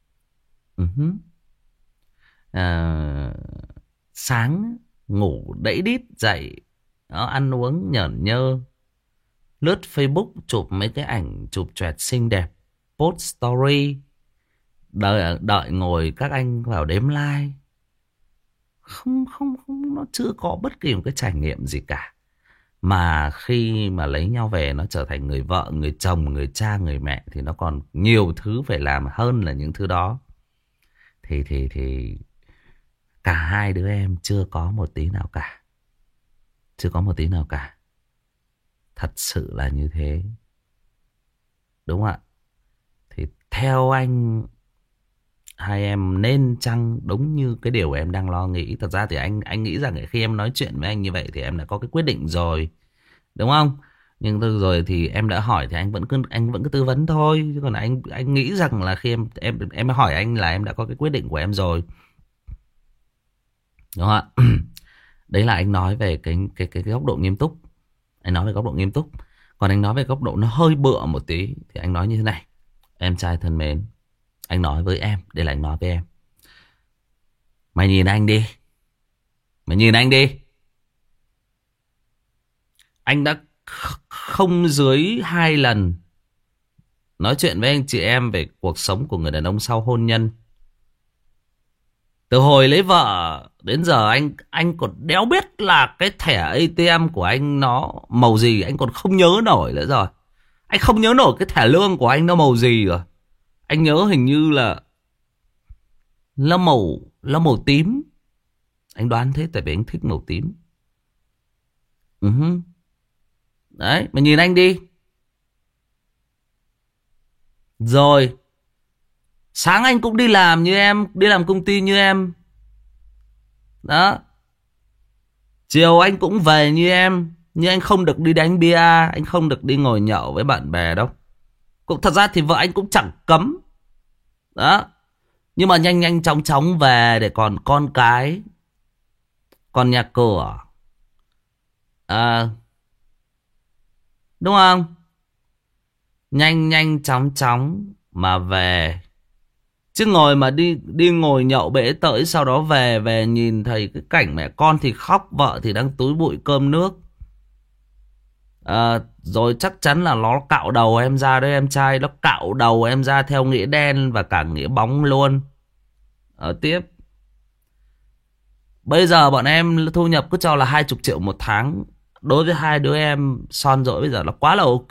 Sáng ngủ đẫy đít dậy, đó, ăn uống nhởn nhơ, lướt Facebook chụp mấy cái ảnh chụp choẹt xinh đẹp, post story, đợi ngồi các anh vào đếm like. Không, nó chưa có bất kỳ một cái trải nghiệm gì cả. Mà khi mà lấy nhau về, nó trở thành người vợ, người chồng, người cha, người mẹ, thì nó còn nhiều thứ phải làm hơn là những thứ đó. Thì cả hai đứa em chưa có một tí nào cả. Chưa có một tí nào cả. Thật sự là như thế. Đúng không ạ? Thì theo anh, hai em nên chăng đúng như cái điều em đang lo nghĩ. Thật ra thì anh nghĩ rằng khi em nói chuyện với anh như vậy thì em đã có cái quyết định rồi. Đúng không? Nhưng từ rồi thì em đã hỏi thì anh vẫn cứ tư vấn thôi. Chứ còn anh nghĩ rằng là khi em hỏi anh là em đã có cái quyết định của em rồi. Đúng không ạ? Đấy là anh nói về cái góc độ nghiêm túc. Anh nói về góc độ nghiêm túc. Còn anh nói về góc độ nó hơi bựa một tí thì anh nói như thế này. Em trai thân mến, anh nói với em, đây là anh nói với em. Mày nhìn anh đi. Mày nhìn anh đi. Anh đã không dưới 2 lần nói chuyện với anh chị em về cuộc sống của người đàn ông sau hôn nhân. Từ hồi lấy vợ đến giờ anh còn đéo biết là cái thẻ ATM của anh nó màu gì. Anh còn không nhớ nổi nữa rồi. Anh không nhớ nổi cái thẻ lương của anh nó màu gì rồi. Anh nhớ hình như là màu tím. Anh đoán thế tại vì anh thích màu tím. Đấy, mày nhìn anh đi. Rồi sáng anh cũng đi làm như em, đi làm công ty như em. Đó. Chiều anh cũng về như em. Nhưng anh không được đi đánh bia, anh không được đi ngồi nhậu với bạn bè đâu. Cũng thật ra thì vợ anh cũng chẳng cấm. Đó. Nhưng mà nhanh nhanh chóng chóng về để còn con cái, còn nhà cửa. Đúng không? Nhanh nhanh chóng chóng mà về Chứ ngồi mà đi ngồi nhậu bể tỡi, sau đó về nhìn thấy cái cảnh mẹ con thì khóc, vợ thì đang túi bụi cơm nước. Rồi chắc chắn là nó cạo đầu em ra đấy em trai. Nó cạo đầu em ra theo nghĩa đen và cả nghĩa bóng luôn. Tiếp. Bây giờ bọn em thu nhập cứ cho là 20 triệu một tháng. Đối với hai đứa em son dỗi bây giờ là quá là ok.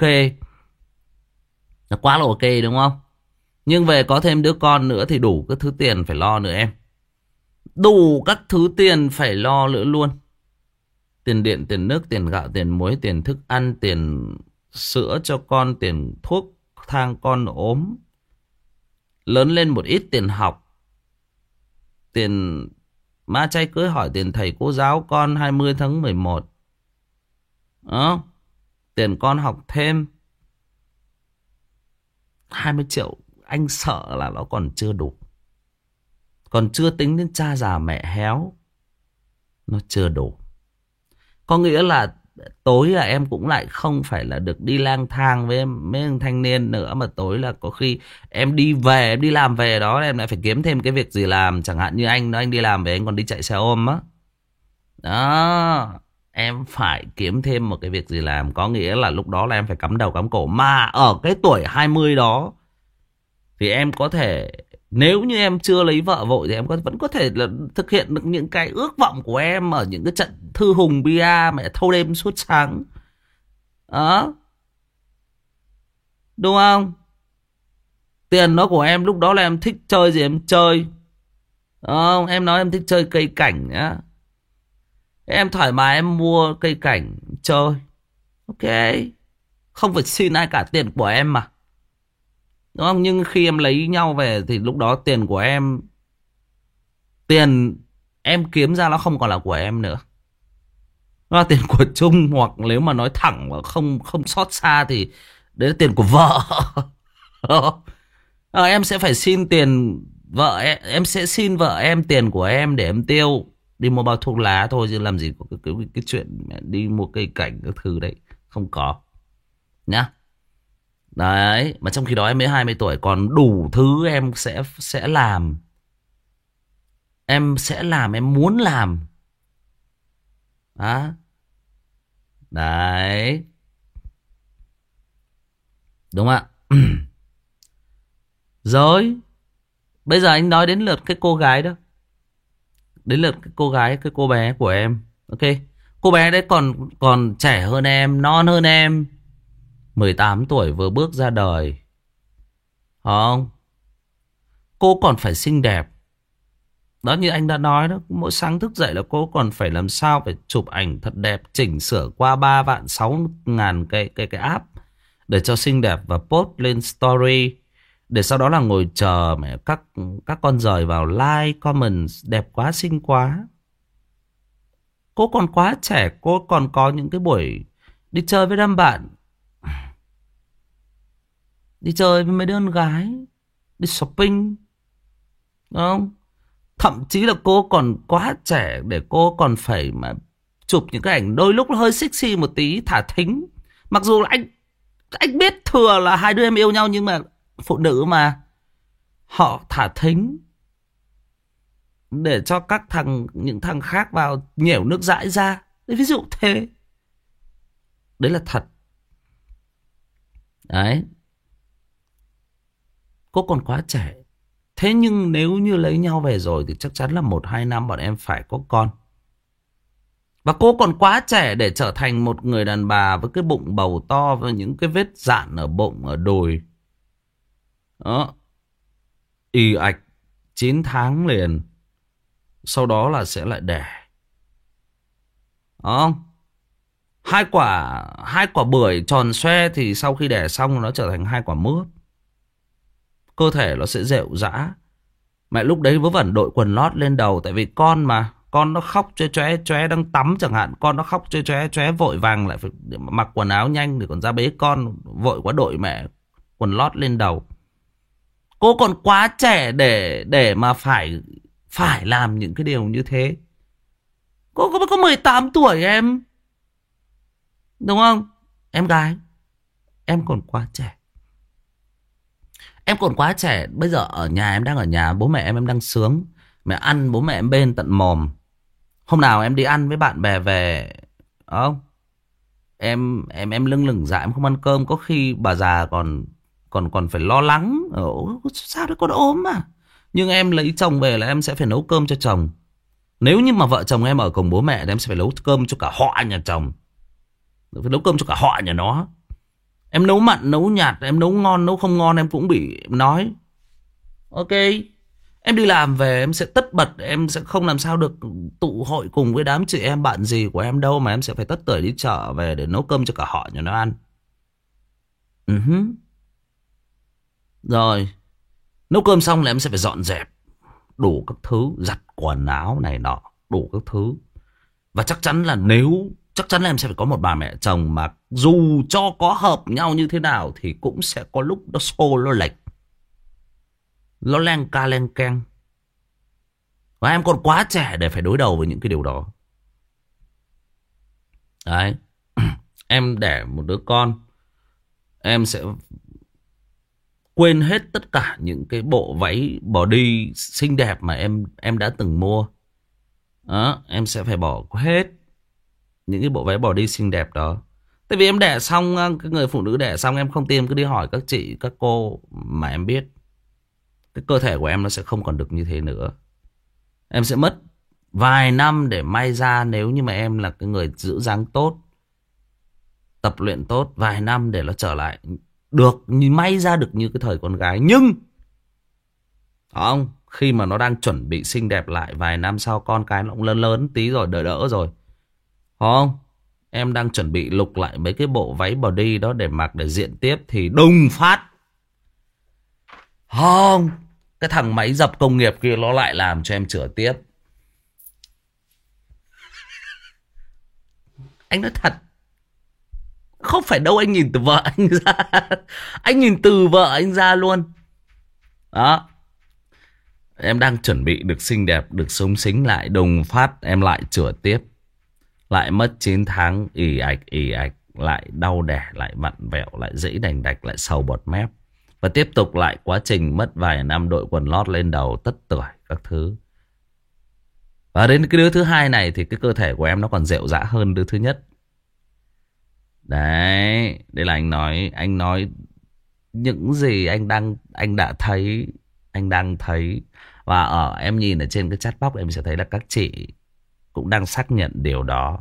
Là quá là ok đúng không? Nhưng về có thêm đứa con nữa thì đủ các thứ tiền phải lo nữa em. Đủ các thứ tiền phải lo nữa luôn. Tiền điện, tiền nước, tiền gạo, tiền muối, tiền thức ăn, tiền sữa cho con, tiền thuốc thang con ốm. Lớn lên một ít tiền học. Tiền ma chay cưới hỏi, tiền thầy cô giáo con 20 tháng 11. Đó. Tiền con học thêm 20 triệu. Anh sợ là nó còn chưa đủ. Còn chưa tính đến cha già mẹ héo. Nó chưa đủ. Có nghĩa là tối là em cũng lại không phải là được đi lang thang với mấy anh thanh niên nữa. Mà tối là có khi em đi về, em đi làm về đó, em lại phải kiếm thêm cái việc gì làm. Chẳng hạn như anh đó, anh đi làm về anh còn đi chạy xe ôm á. Đó. Em phải kiếm thêm một cái việc gì làm. Có nghĩa là lúc đó là em phải cắm đầu cắm cổ. Mà ở cái tuổi 20 đó thì em có thể, nếu như em chưa lấy vợ vội thì em vẫn có thể là thực hiện được những cái ước vọng của em ở những cái trận thư hùng bia mẹ thâu đêm suốt sáng. Đó. Đúng không? Tiền đó của em lúc đó là em thích chơi gì em chơi. Đó. Em nói em thích chơi cây cảnh nhá. Em thoải mái em mua cây cảnh chơi. Ok. Không phải xin ai cả, tiền của em mà. Đúng không? Nhưng khi em lấy nhau về thì lúc đó tiền của em, tiền em kiếm ra nó không còn là của em nữa. Nó là tiền của Trung, hoặc nếu mà nói thẳng và không xót xa thì đấy là tiền của vợ. Em sẽ phải xin tiền vợ em sẽ xin vợ em tiền của em để em tiêu. Đi mua bao thuốc lá thôi, chứ làm gì có cái chuyện đi mua cây cảnh các thứ đấy. Không có. Nhá. Đấy. Mà trong khi đó em mới 20 tuổi, còn đủ thứ em sẽ làm. Em sẽ làm, em muốn làm. Đó. Đấy. Đúng ạ. Rồi. Bây giờ anh nói đến lượt cái cô gái đó. Đến lượt cái cô gái, cái cô bé của em. Ok. Cô bé đấy còn trẻ hơn em, non hơn em. 18 tuổi vừa bước ra đời. Không? Cô còn phải xinh đẹp. Đó, như anh đã nói đó, mỗi sáng thức dậy là cô còn phải làm sao phải chụp ảnh thật đẹp, chỉnh sửa qua 3 vạn 6 ngàn cái app để cho xinh đẹp và post lên story, để sau đó là ngồi chờ mẹ các con giời vào like, comment đẹp quá, xinh quá. Cô còn quá trẻ, cô còn có những cái buổi đi chơi với đám bạn, đi chơi với mấy đứa con gái, đi shopping, đúng không? Thậm chí là cô còn quá trẻ để cô còn phải mà chụp những cái ảnh đôi lúc hơi sexy một tí, thả thính. Mặc dù là anh biết thừa là hai đứa em yêu nhau, nhưng mà phụ nữ mà, họ thả thính để cho những thằng khác vào nhểu nước dãi ra. Đấy, ví dụ thế. Đấy là thật. Đấy. Cô còn quá trẻ. Thế nhưng nếu như lấy nhau về rồi thì chắc chắn là 1-2 năm bọn em phải có con. Và cô còn quá trẻ để trở thành một người đàn bà với cái bụng bầu to, với những cái vết dạn ở bụng, ở đùi. Đó. Ì ạch 9 tháng liền. Sau đó là sẽ lại đẻ. Đó. Hai quả bưởi tròn xoe thì sau khi đẻ xong nó trở thành 2 quả mướp. Cơ thể nó sẽ rệu rã. Mẹ lúc đấy vớ vẩn đội quần lót lên đầu. Tại vì con mà, con nó khóc choé đang tắm chẳng hạn, con nó khóc choé vội vàng lại phải mặc quần áo nhanh để còn ra bế con, vội quá đội mẹ quần lót lên đầu. Cô còn quá trẻ để mà phải làm những cái điều như thế. Cô có 18 tuổi em. Đúng không? Em gái, em còn quá trẻ. Em còn quá trẻ. Bây giờ ở nhà, em đang ở nhà bố mẹ em đang sướng. Mẹ ăn bố mẹ em bên tận mồm. Hôm nào em đi ăn với bạn bè về không, em lưng lửng dạ em không ăn cơm, có khi bà già còn còn còn phải lo lắng. Sao đấy con ốm mà. Nhưng em lấy chồng về là em sẽ phải nấu cơm cho chồng. Nếu như mà vợ chồng em ở cùng bố mẹ thì em sẽ phải nấu cơm cho cả họ nhà chồng, phải nấu cơm cho cả họ nhà nó. Em nấu mặn nấu nhạt, em nấu ngon nấu không ngon em cũng bị nói. Ok, em đi làm về em sẽ tất bật, em sẽ không làm sao được tụ hội cùng với đám chị em bạn gì của em đâu, mà em sẽ phải tất tởi đi chợ về để nấu cơm cho cả họ nhà nó ăn. Rồi nấu cơm xong là em sẽ phải dọn dẹp đủ các thứ, giặt quần áo này nọ đủ các thứ. Và chắc chắn là em sẽ phải có một bà mẹ chồng mà dù cho có hợp nhau như thế nào thì cũng sẽ có lúc nó xô nó lệch, nó len ca len keng. Và em còn quá trẻ để phải đối đầu với những cái điều đó. Đấy. Em đẻ một đứa con, em sẽ quên hết tất cả những cái bộ váy body xinh đẹp mà em đã từng mua. Đó, em sẽ phải bỏ hết những cái bộ váy body xinh đẹp đó. Tại vì em đẻ xong, cái người phụ nữ đẻ xong em không tin, cứ đi hỏi các chị, các cô mà em biết cái cơ thể của em nó sẽ không còn được như thế nữa. Em sẽ mất vài năm để may ra, nếu như mà em là cái người giữ dáng tốt, tập luyện tốt, vài năm để nó trở lại được, may ra được như cái thời con gái. Nhưng không, khi mà nó đang chuẩn bị xinh đẹp lại, vài năm sau con cái nó cũng lớn lớn tí rồi, đỡ đỡ rồi, không, em đang chuẩn bị lục lại mấy cái bộ váy body đó để mặc để diện tiếp thì đùng phát, không, cái thằng máy dập công nghiệp kia nó lại làm cho em chữa tiếp. Anh nói thật, không phải đâu, anh nhìn từ vợ anh ra. Anh nhìn từ vợ anh ra luôn. Đó. Em đang chuẩn bị được xinh đẹp, được sống xính lại, đùng phát em lại chữa tiếp. Lại mất 9 tháng ì ạch, lại đau đẻ, lại vặn vẹo, lại dẫy đành đạch, lại sầu bọt mép. Và tiếp tục lại quá trình mất vài năm đội quần lót lên đầu, tất tưởi các thứ. Và đến cái đứa thứ hai này thì cái cơ thể của em nó còn rệu rã hơn đứa thứ nhất. Đấy, đây là anh nói những gì anh đã thấy, anh đang thấy. Và em nhìn ở trên cái chat box em sẽ thấy là các chị cũng đang xác nhận điều đó.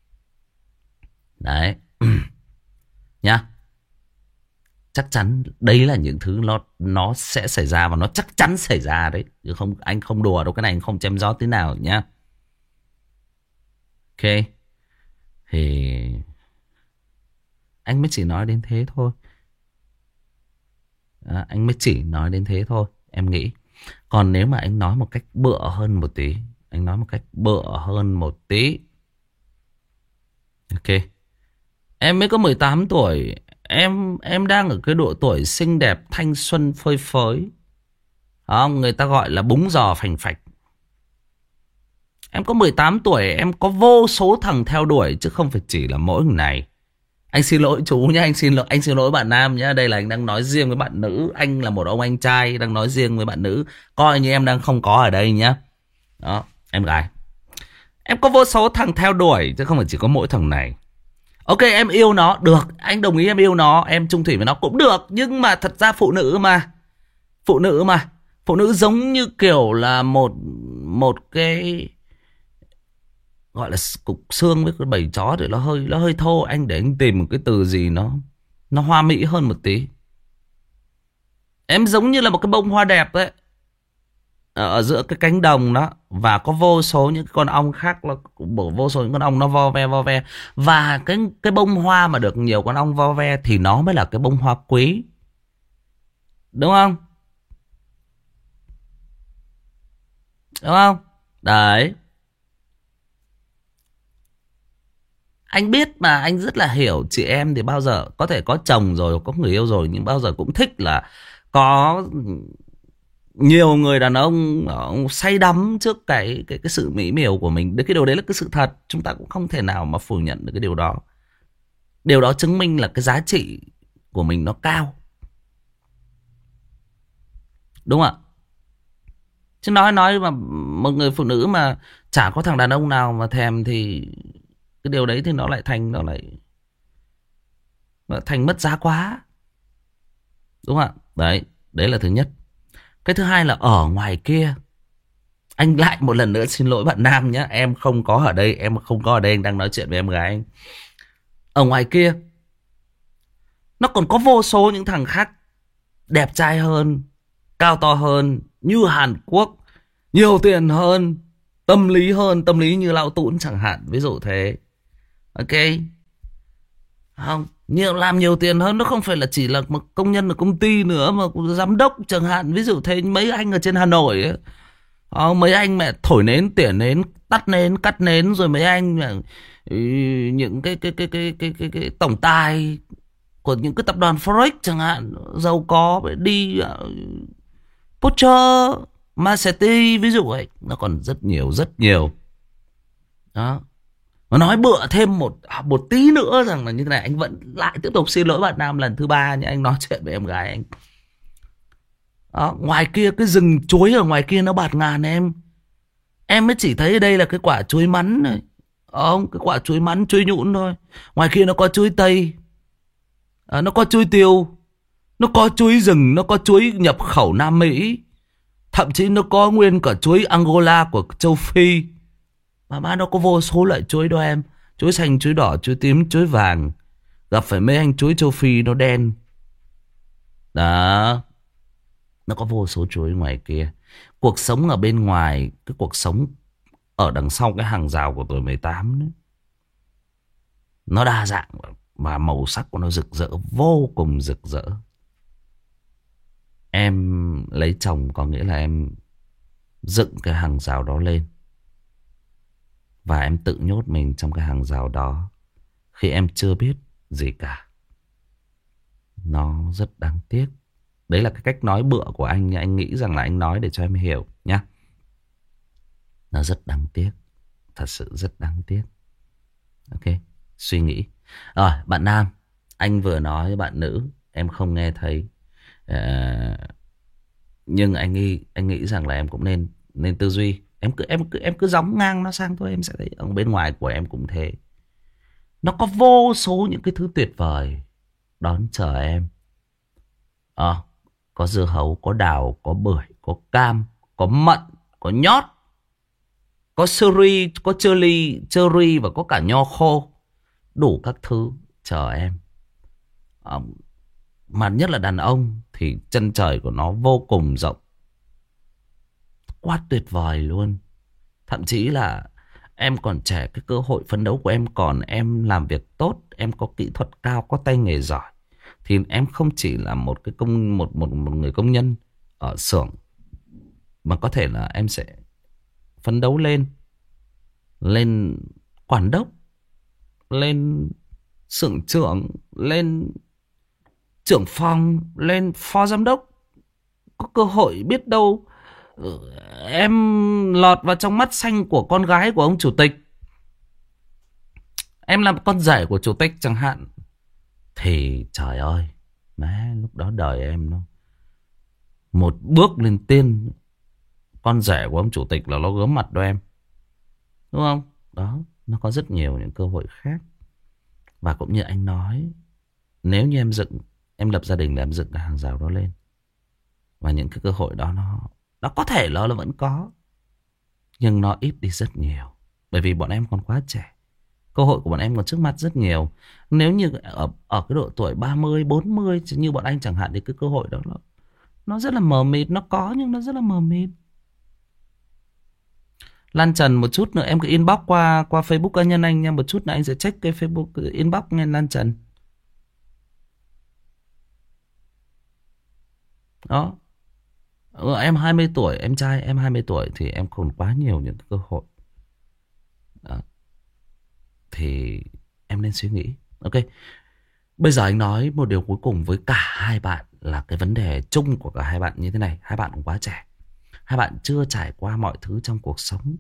Đấy. Nhá. Chắc chắn đấy là những thứ nó sẽ xảy ra, và nó chắc chắn xảy ra đấy. Chứ không, anh không đùa đâu, cái này anh không chém gió tí nào nhá. Ok. Thì anh mới chỉ nói đến thế thôi. Anh mới chỉ nói đến thế thôi, em nghĩ. Còn nếu mà anh nói một cách bựa hơn một tí, ok, em mới có 18 tuổi, em đang ở cái độ tuổi xinh đẹp, thanh xuân phơi phới. Người ta gọi là búng giò phành phạch. Em có 18 tuổi, em có vô số thằng theo đuổi, chứ không phải chỉ là mỗi thằng này. Anh xin lỗi chú nhé, anh xin lỗi bạn nam nhé. Đây là anh đang nói riêng với bạn nữ. Anh là một ông anh trai đang nói riêng với bạn nữ. Coi như em đang không có ở đây nhé. Đó, em gái. Em có vô số thằng theo đuổi, chứ không phải chỉ có mỗi thằng này. Ok, em yêu nó, được. Anh đồng ý em yêu nó, em chung thủy với nó cũng được. Nhưng mà thật ra phụ nữ mà. Phụ nữ giống như kiểu là một cái gọi là cục xương với cái bầy chó thì nó hơi thô. Anh để anh tìm một cái từ gì nó hoa mỹ hơn một tí. Em giống như là một cái bông hoa đẹp đấy, ở giữa cái cánh đồng đó, và có vô số những con ong khác, vô số những con ong nó vo ve. Và cái bông hoa mà được nhiều con ong vo ve thì nó mới là cái bông hoa quý, đúng không? Đấy. Anh biết mà, anh rất là hiểu chị em thì bao giờ có thể có chồng rồi, có người yêu rồi, nhưng bao giờ cũng thích là có nhiều người đàn ông say đắm trước cái sự mỹ miều của mình. Cái điều đấy là cái sự thật, chúng ta cũng không thể nào mà phủ nhận được cái điều đó. Điều đó chứng minh là cái giá trị của mình nó cao. Đúng không ạ? Chứ nói mà một người phụ nữ mà chả có thằng đàn ông nào mà thèm thì cái điều đấy thì nó lại thành mất giá quá. Đúng không ạ? Đấy, đấy là thứ nhất. Cái thứ hai là ở ngoài kia, anh lại một lần nữa xin lỗi bạn nam nhé. Em không có ở đây, em không có ở đây, anh đang nói chuyện với em gái anh. Ở ngoài kia nó còn có vô số những thằng khác đẹp trai hơn, cao to hơn, như Hàn Quốc, nhiều tiền hơn, tâm lý như Lão Tún chẳng hạn, ví dụ thế. Ok không? Làm nhiều tiền hơn, nó không phải là chỉ là một công nhân ở công ty nữa, mà giám đốc chẳng hạn, ví dụ thế. Mấy anh ở trên Hà Nội ấy, mấy anh mẹ thổi nến, tỉa nến, tắt nến, cắt nến, rồi mấy anh mẹ, những cái tổng tài của những cái tập đoàn Forex chẳng hạn, giàu có, đi Porsche, Maserati ví dụ ấy, nó còn rất nhiều đó. Nó nói bựa thêm một tí nữa rằng là như thế này, anh vẫn lại tiếp tục xin lỗi bạn nam lần thứ ba nhé. Anh nói chuyện với em gái anh đó, ngoài kia cái rừng chuối ở ngoài kia nó bạt ngàn em mới chỉ thấy đây là cái quả chuối mắn này, không, cái quả chuối mắn, chuối nhũn thôi. Ngoài kia nó có chuối tây, nó có chuối tiêu, nó có chuối rừng, nó có chuối nhập khẩu Nam Mỹ, thậm chí nó có nguyên cả chuối Angola của châu Phi. Mà nó có vô số loại chuối đó em. Chuối xanh, chuối đỏ, chuối tím, chuối vàng. Gặp phải mấy anh chuối châu Phi nó đen. Đó. Nó có vô số chuối ngoài kia. Cuộc sống ở bên ngoài, cái cuộc sống ở đằng sau cái hàng rào của tuổi 18 đấy, nó đa dạng và màu sắc của nó rực rỡ, vô cùng rực rỡ. Em lấy chồng có nghĩa là em dựng cái hàng rào đó lên, và em tự nhốt mình trong cái hàng rào đó khi em chưa biết gì cả. Nó rất đáng tiếc. Đấy là cái cách nói bựa của anh nha. Anh nghĩ rằng là anh nói để cho em hiểu nhá. Nó rất đáng tiếc. Thật sự rất đáng tiếc. Ok, suy nghĩ. Rồi, bạn nam, anh vừa nói với bạn nữ, em không nghe thấy. Nhưng anh nghĩ rằng là em cũng nên tư duy. Em cứ gióng ngang nó sang thôi, em sẽ thấy ở bên ngoài của em cũng thế. Nó có vô số những cái thứ tuyệt vời đón chờ em. Có dưa hấu, có đào, có bưởi, có cam, có mận, có nhót, có cherry, có cherry và có cả nho khô. Đủ các thứ chờ em. Mà nhất là đàn ông thì chân trời của nó vô cùng rộng, quá tuyệt vời luôn. Thậm chí là em còn trẻ, cái cơ hội phấn đấu của em còn, em làm việc tốt, em có kỹ thuật cao, có tay nghề giỏi, thì em không chỉ là một người công nhân ở xưởng, mà có thể là em sẽ phấn đấu lên quản đốc, lên xưởng trưởng, lên trưởng phòng, lên phó giám đốc. Có cơ hội biết đâu em lọt vào trong mắt xanh của con gái của ông chủ tịch, em làm con rể của chủ tịch chẳng hạn, thì trời ơi, má, lúc đó đời em nó một bước lên tiên. Con rể của ông chủ tịch là nó gớm mặt đó em, đúng không? Đó, nó có rất nhiều những cơ hội khác. Và cũng như anh nói, nếu như em lập gia đình là em dựng cái hàng rào đó lên, và những cái cơ hội đó nó có thể nó vẫn có, nhưng nó ít đi rất nhiều. Bởi vì bọn em còn quá trẻ, cơ hội của bọn em còn trước mặt rất nhiều. Nếu như ở cái độ tuổi 30, 40 như bọn anh chẳng hạn, thì cái cơ hội đó nó rất là mờ mịt. Nó có nhưng nó rất là mờ mịt. Lan Trần, một chút nữa em cứ inbox qua Facebook cá nhân anh nha. Một chút nữa anh sẽ check cái Facebook inbox nghe Lan Trần. Đó. Em 20 tuổi, em trai em 20 tuổi thì em còn quá nhiều những cái cơ hội. Đó. Thì em nên suy nghĩ. Ok. Bây giờ anh nói một điều cuối cùng với cả hai bạn, là cái vấn đề chung của cả hai bạn như thế này. Hai bạn cũng quá trẻ, hai bạn chưa trải qua mọi thứ trong cuộc sống.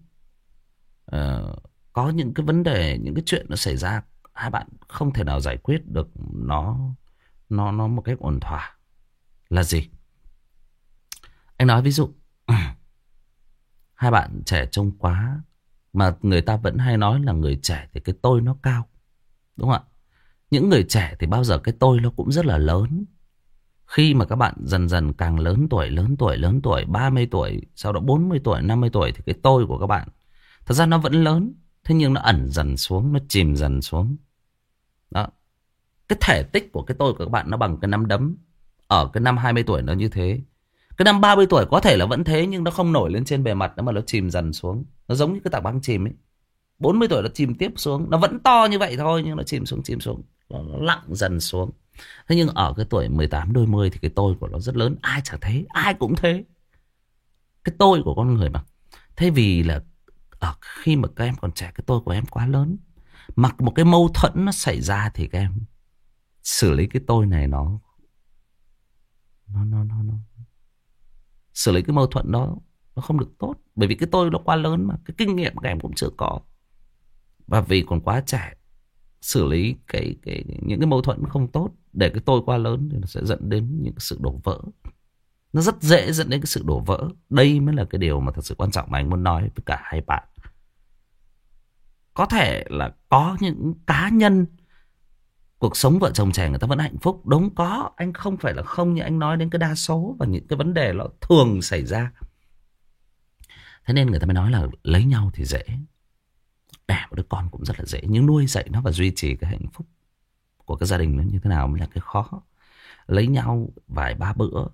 Có những cái vấn đề, những cái chuyện nó xảy ra, hai bạn không thể nào giải quyết được nó một cách ổn thỏa. Là gì? Anh nói ví dụ hai bạn trẻ trông quá, mà người ta vẫn hay nói là người trẻ thì cái tôi nó cao, đúng không ạ? Những người trẻ thì bao giờ cái tôi nó cũng rất là lớn. Khi mà các bạn dần dần càng lớn tuổi 30 tuổi, sau đó 40 tuổi, 50 tuổi, thì cái tôi của các bạn thật ra nó vẫn lớn, thế nhưng nó ẩn dần xuống, nó chìm dần xuống. Đó. Cái thể tích của cái tôi của các bạn nó bằng cái nắm đấm. Ở cái năm 20 tuổi nó như thế. Cái năm 30 tuổi có thể là vẫn thế, nhưng nó không nổi lên trên bề mặt nữa, mà nó chìm dần xuống. Nó giống như cái tảng băng chìm ấy. 40 tuổi nó chìm tiếp xuống. Nó vẫn to như vậy thôi, nhưng nó chìm xuống. Nó lặng dần xuống. Thế nhưng ở cái tuổi 18 đôi mươi thì cái tôi của nó rất lớn. Ai chẳng thế, ai cũng thế. Cái tôi của con người mà. Thế vì là khi mà các em còn trẻ, cái tôi của em quá lớn. Mặc một cái mâu thuẫn nó xảy ra thì các em xử lý cái tôi này nó xử lý cái mâu thuẫn đó nó không được tốt. Bởi vì cái tôi nó quá lớn mà. Cái kinh nghiệm các em cũng chưa có. Và vì còn quá trẻ, xử lý những cái mâu thuẫn không tốt để cái tôi quá lớn thì nó sẽ dẫn đến những sự đổ vỡ. Nó rất dễ dẫn đến cái sự đổ vỡ. Đây mới là cái điều mà thật sự quan trọng mà anh muốn nói với cả hai bạn. Có thể là có những cá nhân cuộc sống vợ chồng trẻ người ta vẫn hạnh phúc. Đúng, có. Anh không phải là không, nhưng anh nói đến cái đa số và những cái vấn đề nó thường xảy ra. Thế nên người ta mới nói là lấy nhau thì dễ, đẻ một đứa con cũng rất là dễ, nhưng nuôi dạy nó và duy trì cái hạnh phúc của cái gia đình nó như thế nào mới là cái khó. Lấy nhau vài ba bữa,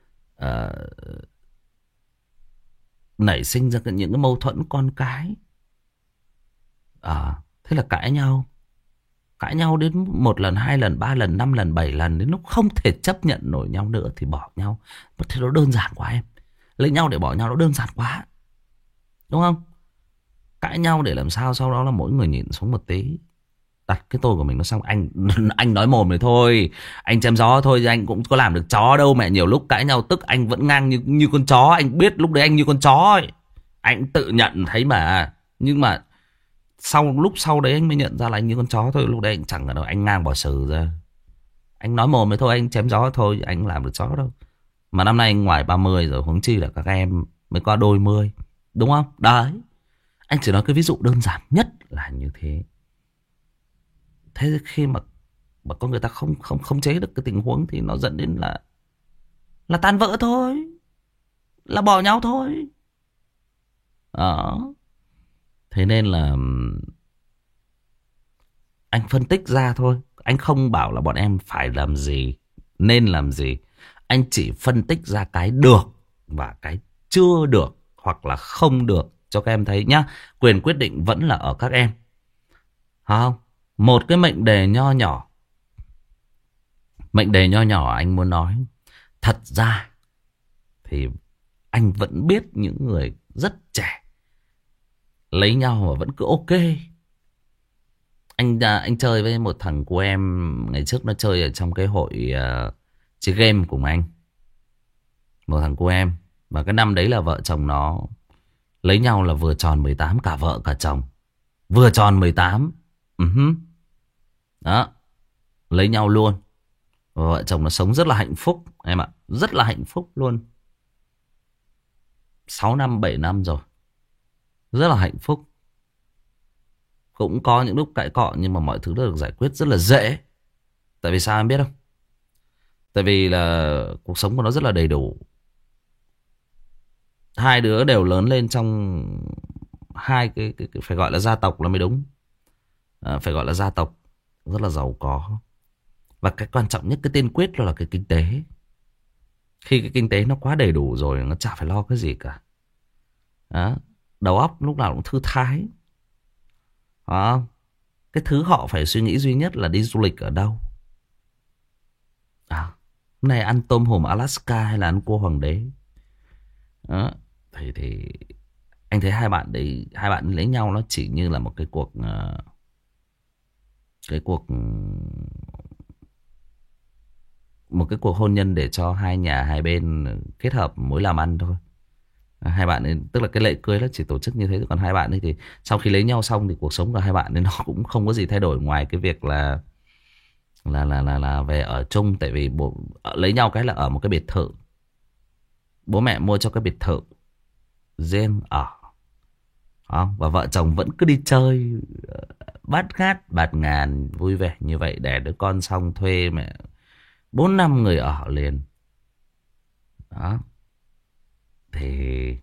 nảy sinh ra những cái mâu thuẫn con cái, thế là cãi nhau đến 1 lần, 2 lần, 3 lần, 5 lần, 7 lần, đến lúc không thể chấp nhận nổi nhau nữa thì bỏ nhau. Thế nó đơn giản quá em. Lấy nhau để bỏ nhau nó đơn giản quá, đúng không? Cãi nhau để làm sao sau đó là mỗi người nhìn xuống một tí, đặt cái tôi của mình nó xong. Anh nói mồm này thôi, anh chém gió thôi, anh cũng có làm được chó đâu mẹ. Nhiều lúc cãi nhau tức anh vẫn ngang như con chó. Anh biết lúc đấy anh như con chó ấy, anh tự nhận thấy mà. Nhưng mà lúc sau đấy anh mới nhận ra là anh như con chó thôi. Lúc đấy anh chẳng ở đâu, anh ngang bỏ sử ra. Anh nói mồm này thôi, anh chém gió thôi, anh làm được chó đâu. Mà năm nay anh ngoài 30 rồi, huống chi là các em mới qua đôi mươi, đúng không? Đấy, anh chỉ nói cái ví dụ đơn giản nhất là như thế. Thế khi mà con người ta không chế được cái tình huống thì nó dẫn đến là tan vỡ thôi, là bỏ nhau thôi. Đó. Thế nên là anh phân tích ra thôi. Anh không bảo là bọn em phải làm gì, nên làm gì. Anh chỉ phân tích ra cái được và cái chưa được hoặc là không được cho các em thấy nhá. Quyền quyết định vẫn là ở các em, không? Một cái mệnh đề nho nhỏ. Mệnh đề nho nhỏ anh muốn nói, thật ra thì anh vẫn biết những người rất trẻ lấy nhau mà vẫn cứ ok. Anh chơi với một thằng của em ngày trước, nó chơi ở trong cái hội chơi game cùng anh. Một thằng của em. Và cái năm đấy là vợ chồng nó lấy nhau là vừa tròn 18, cả vợ cả chồng. Vừa tròn 18. Đó. Lấy nhau luôn. Và vợ chồng nó sống rất là hạnh phúc em ạ. Rất là hạnh phúc luôn. 6 năm, 7 năm rồi. Rất là hạnh phúc. Cũng có những lúc cãi cọ, nhưng mà mọi thứ được giải quyết rất là dễ. Tại vì sao em biết không? Tại vì là cuộc sống của nó rất là đầy đủ. Hai đứa đều lớn lên trong hai cái phải gọi là gia tộc là mới đúng. Phải gọi là gia tộc rất là giàu có. Và cái quan trọng nhất, cái tiên quyết đó là cái kinh tế. Khi cái kinh tế nó quá đầy đủ rồi, nó chả phải lo cái gì cả. Đó. Đầu óc lúc nào cũng thư thái. Cái thứ họ phải suy nghĩ duy nhất là đi du lịch ở đâu. Hôm nay ăn tôm hùm Alaska hay là ăn cua hoàng đế. Đó. Thì anh thấy hai bạn lấy nhau nó chỉ như là một cái cuộc một cái cuộc hôn nhân để cho hai nhà hai bên kết hợp mối làm ăn thôi. Hai bạn ấy, tức là cái lễ cưới nó chỉ tổ chức như thế. Còn hai bạn ấy thì sau khi lấy nhau xong thì cuộc sống của hai bạn ấy nó cũng không có gì thay đổi, ngoài cái việc là về ở chung. Tại vì lấy nhau cái là ở một cái biệt thự. bố mẹ mua cho cái biệt thự riêng ở. Và vợ chồng vẫn cứ đi chơi bát ngát bạt ngàn vui vẻ như vậy. Đẻ đứa con xong thuê mẹ 4-5 người ở liền. Đó. Thì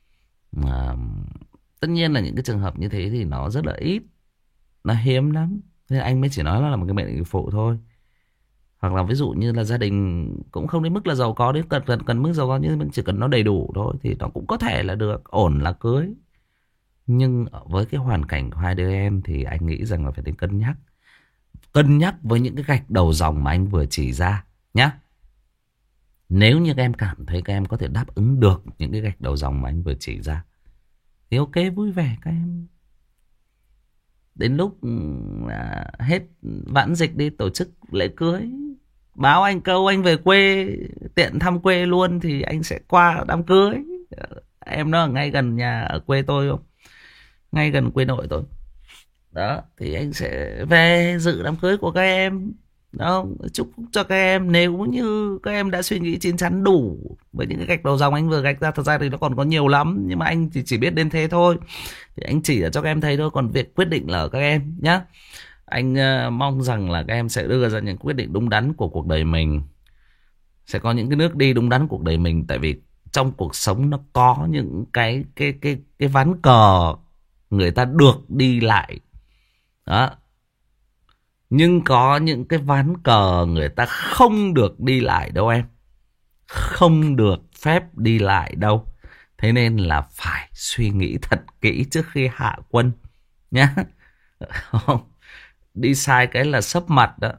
tất nhiên là những cái trường hợp như thế thì nó rất là ít, nó hiếm lắm. Thế anh mới chỉ nói nó là một cái mệnh định phụ thôi. Hoặc là ví dụ như là gia đình cũng không đến mức là giàu có, đến cần mức giàu có, nhưng chỉ cần nó đầy đủ thôi thì nó cũng có thể là được, ổn là cưới. Nhưng với cái hoàn cảnh của hai đứa em thì anh nghĩ rằng là phải đến cân nhắc. Cân nhắc với những cái gạch đầu dòng mà anh vừa chỉ ra nhá. Nếu như các em cảm thấy các em có thể đáp ứng được những cái gạch đầu dòng mà anh vừa chỉ ra thì ok, vui vẻ các em. Đến lúc hết vãn dịch đi, tổ chức lễ cưới, báo anh câu anh về quê, tiện thăm quê luôn thì anh sẽ qua đám cưới. Em nó ở ngay gần nhà ở quê tôi không? Ngay gần quê nội tôi. Đó, thì anh sẽ về dự đám cưới của các em. Đó, chúc cho các em, nếu như các em đã suy nghĩ chín chắn đủ với những cái gạch đầu dòng anh vừa gạch ra. Thật ra thì nó còn có nhiều lắm, nhưng mà anh chỉ biết đến thế thôi. Thì anh chỉ cho các em thấy thôi, còn việc quyết định là ở các em nhé. Anh mong rằng là các em sẽ đưa ra những quyết định đúng đắn của cuộc đời mình, sẽ có những cái nước đi đúng đắn cuộc đời mình. Tại vì trong cuộc sống nó có những cái ván cờ người ta được đi lại. Đó. Nhưng có những cái ván cờ người ta không được đi lại đâu em. Không được phép đi lại đâu. Thế nên là phải suy nghĩ thật kỹ trước khi hạ quân nhá. Đi sai cái là sấp mặt đó.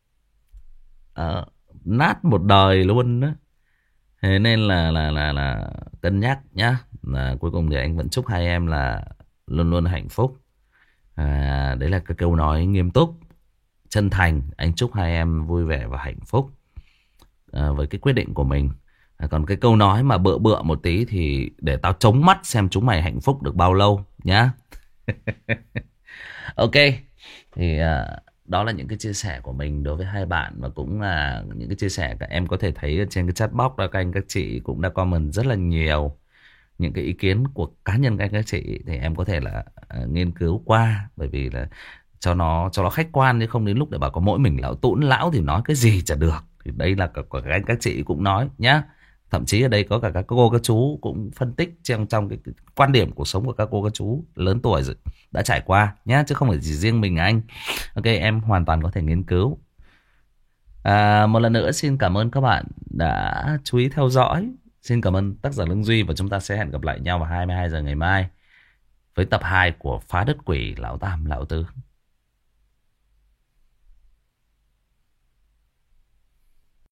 Nát một đời luôn đó. Thế nên là cân nhắc nhá. Cuối cùng thì anh vẫn chúc hai em là luôn luôn hạnh phúc. Đấy là cái câu nói nghiêm túc, chân thành. Anh chúc hai em vui vẻ và hạnh phúc với cái quyết định của mình. Còn cái câu nói mà bựa bựa một tí thì để tao chống mắt xem chúng mày hạnh phúc được bao lâu nhá. Ok. Thì đó là những cái chia sẻ của mình đối với hai bạn. Và cũng là những cái chia sẻ các em có thể thấy ở trên cái chat box đó. Các anh các chị cũng đã comment rất là nhiều những cái ý kiến của cá nhân các anh các chị. Thì em có thể là nghiên cứu qua. Bởi vì là cho nó khách quan, chứ không đến lúc để bảo có mỗi mình lão tũn lão thì nói cái gì chả được. Thì đây là các anh các chị cũng nói nhá. Thậm chí ở đây có cả các cô các chú cũng phân tích trong cái quan điểm cuộc sống của các cô các chú lớn tuổi rồi, đã trải qua nhá, chứ không phải chỉ riêng mình anh. Ok, em hoàn toàn có thể nghiên cứu. Một lần nữa xin cảm ơn các bạn đã chú ý theo dõi. Xin cảm ơn tác giả Lương Duy. Và chúng ta sẽ hẹn gặp lại nhau vào 22 giờ ngày mai với tập 2 của Phá Đất Quỷ Lão Tam Lão Tứ.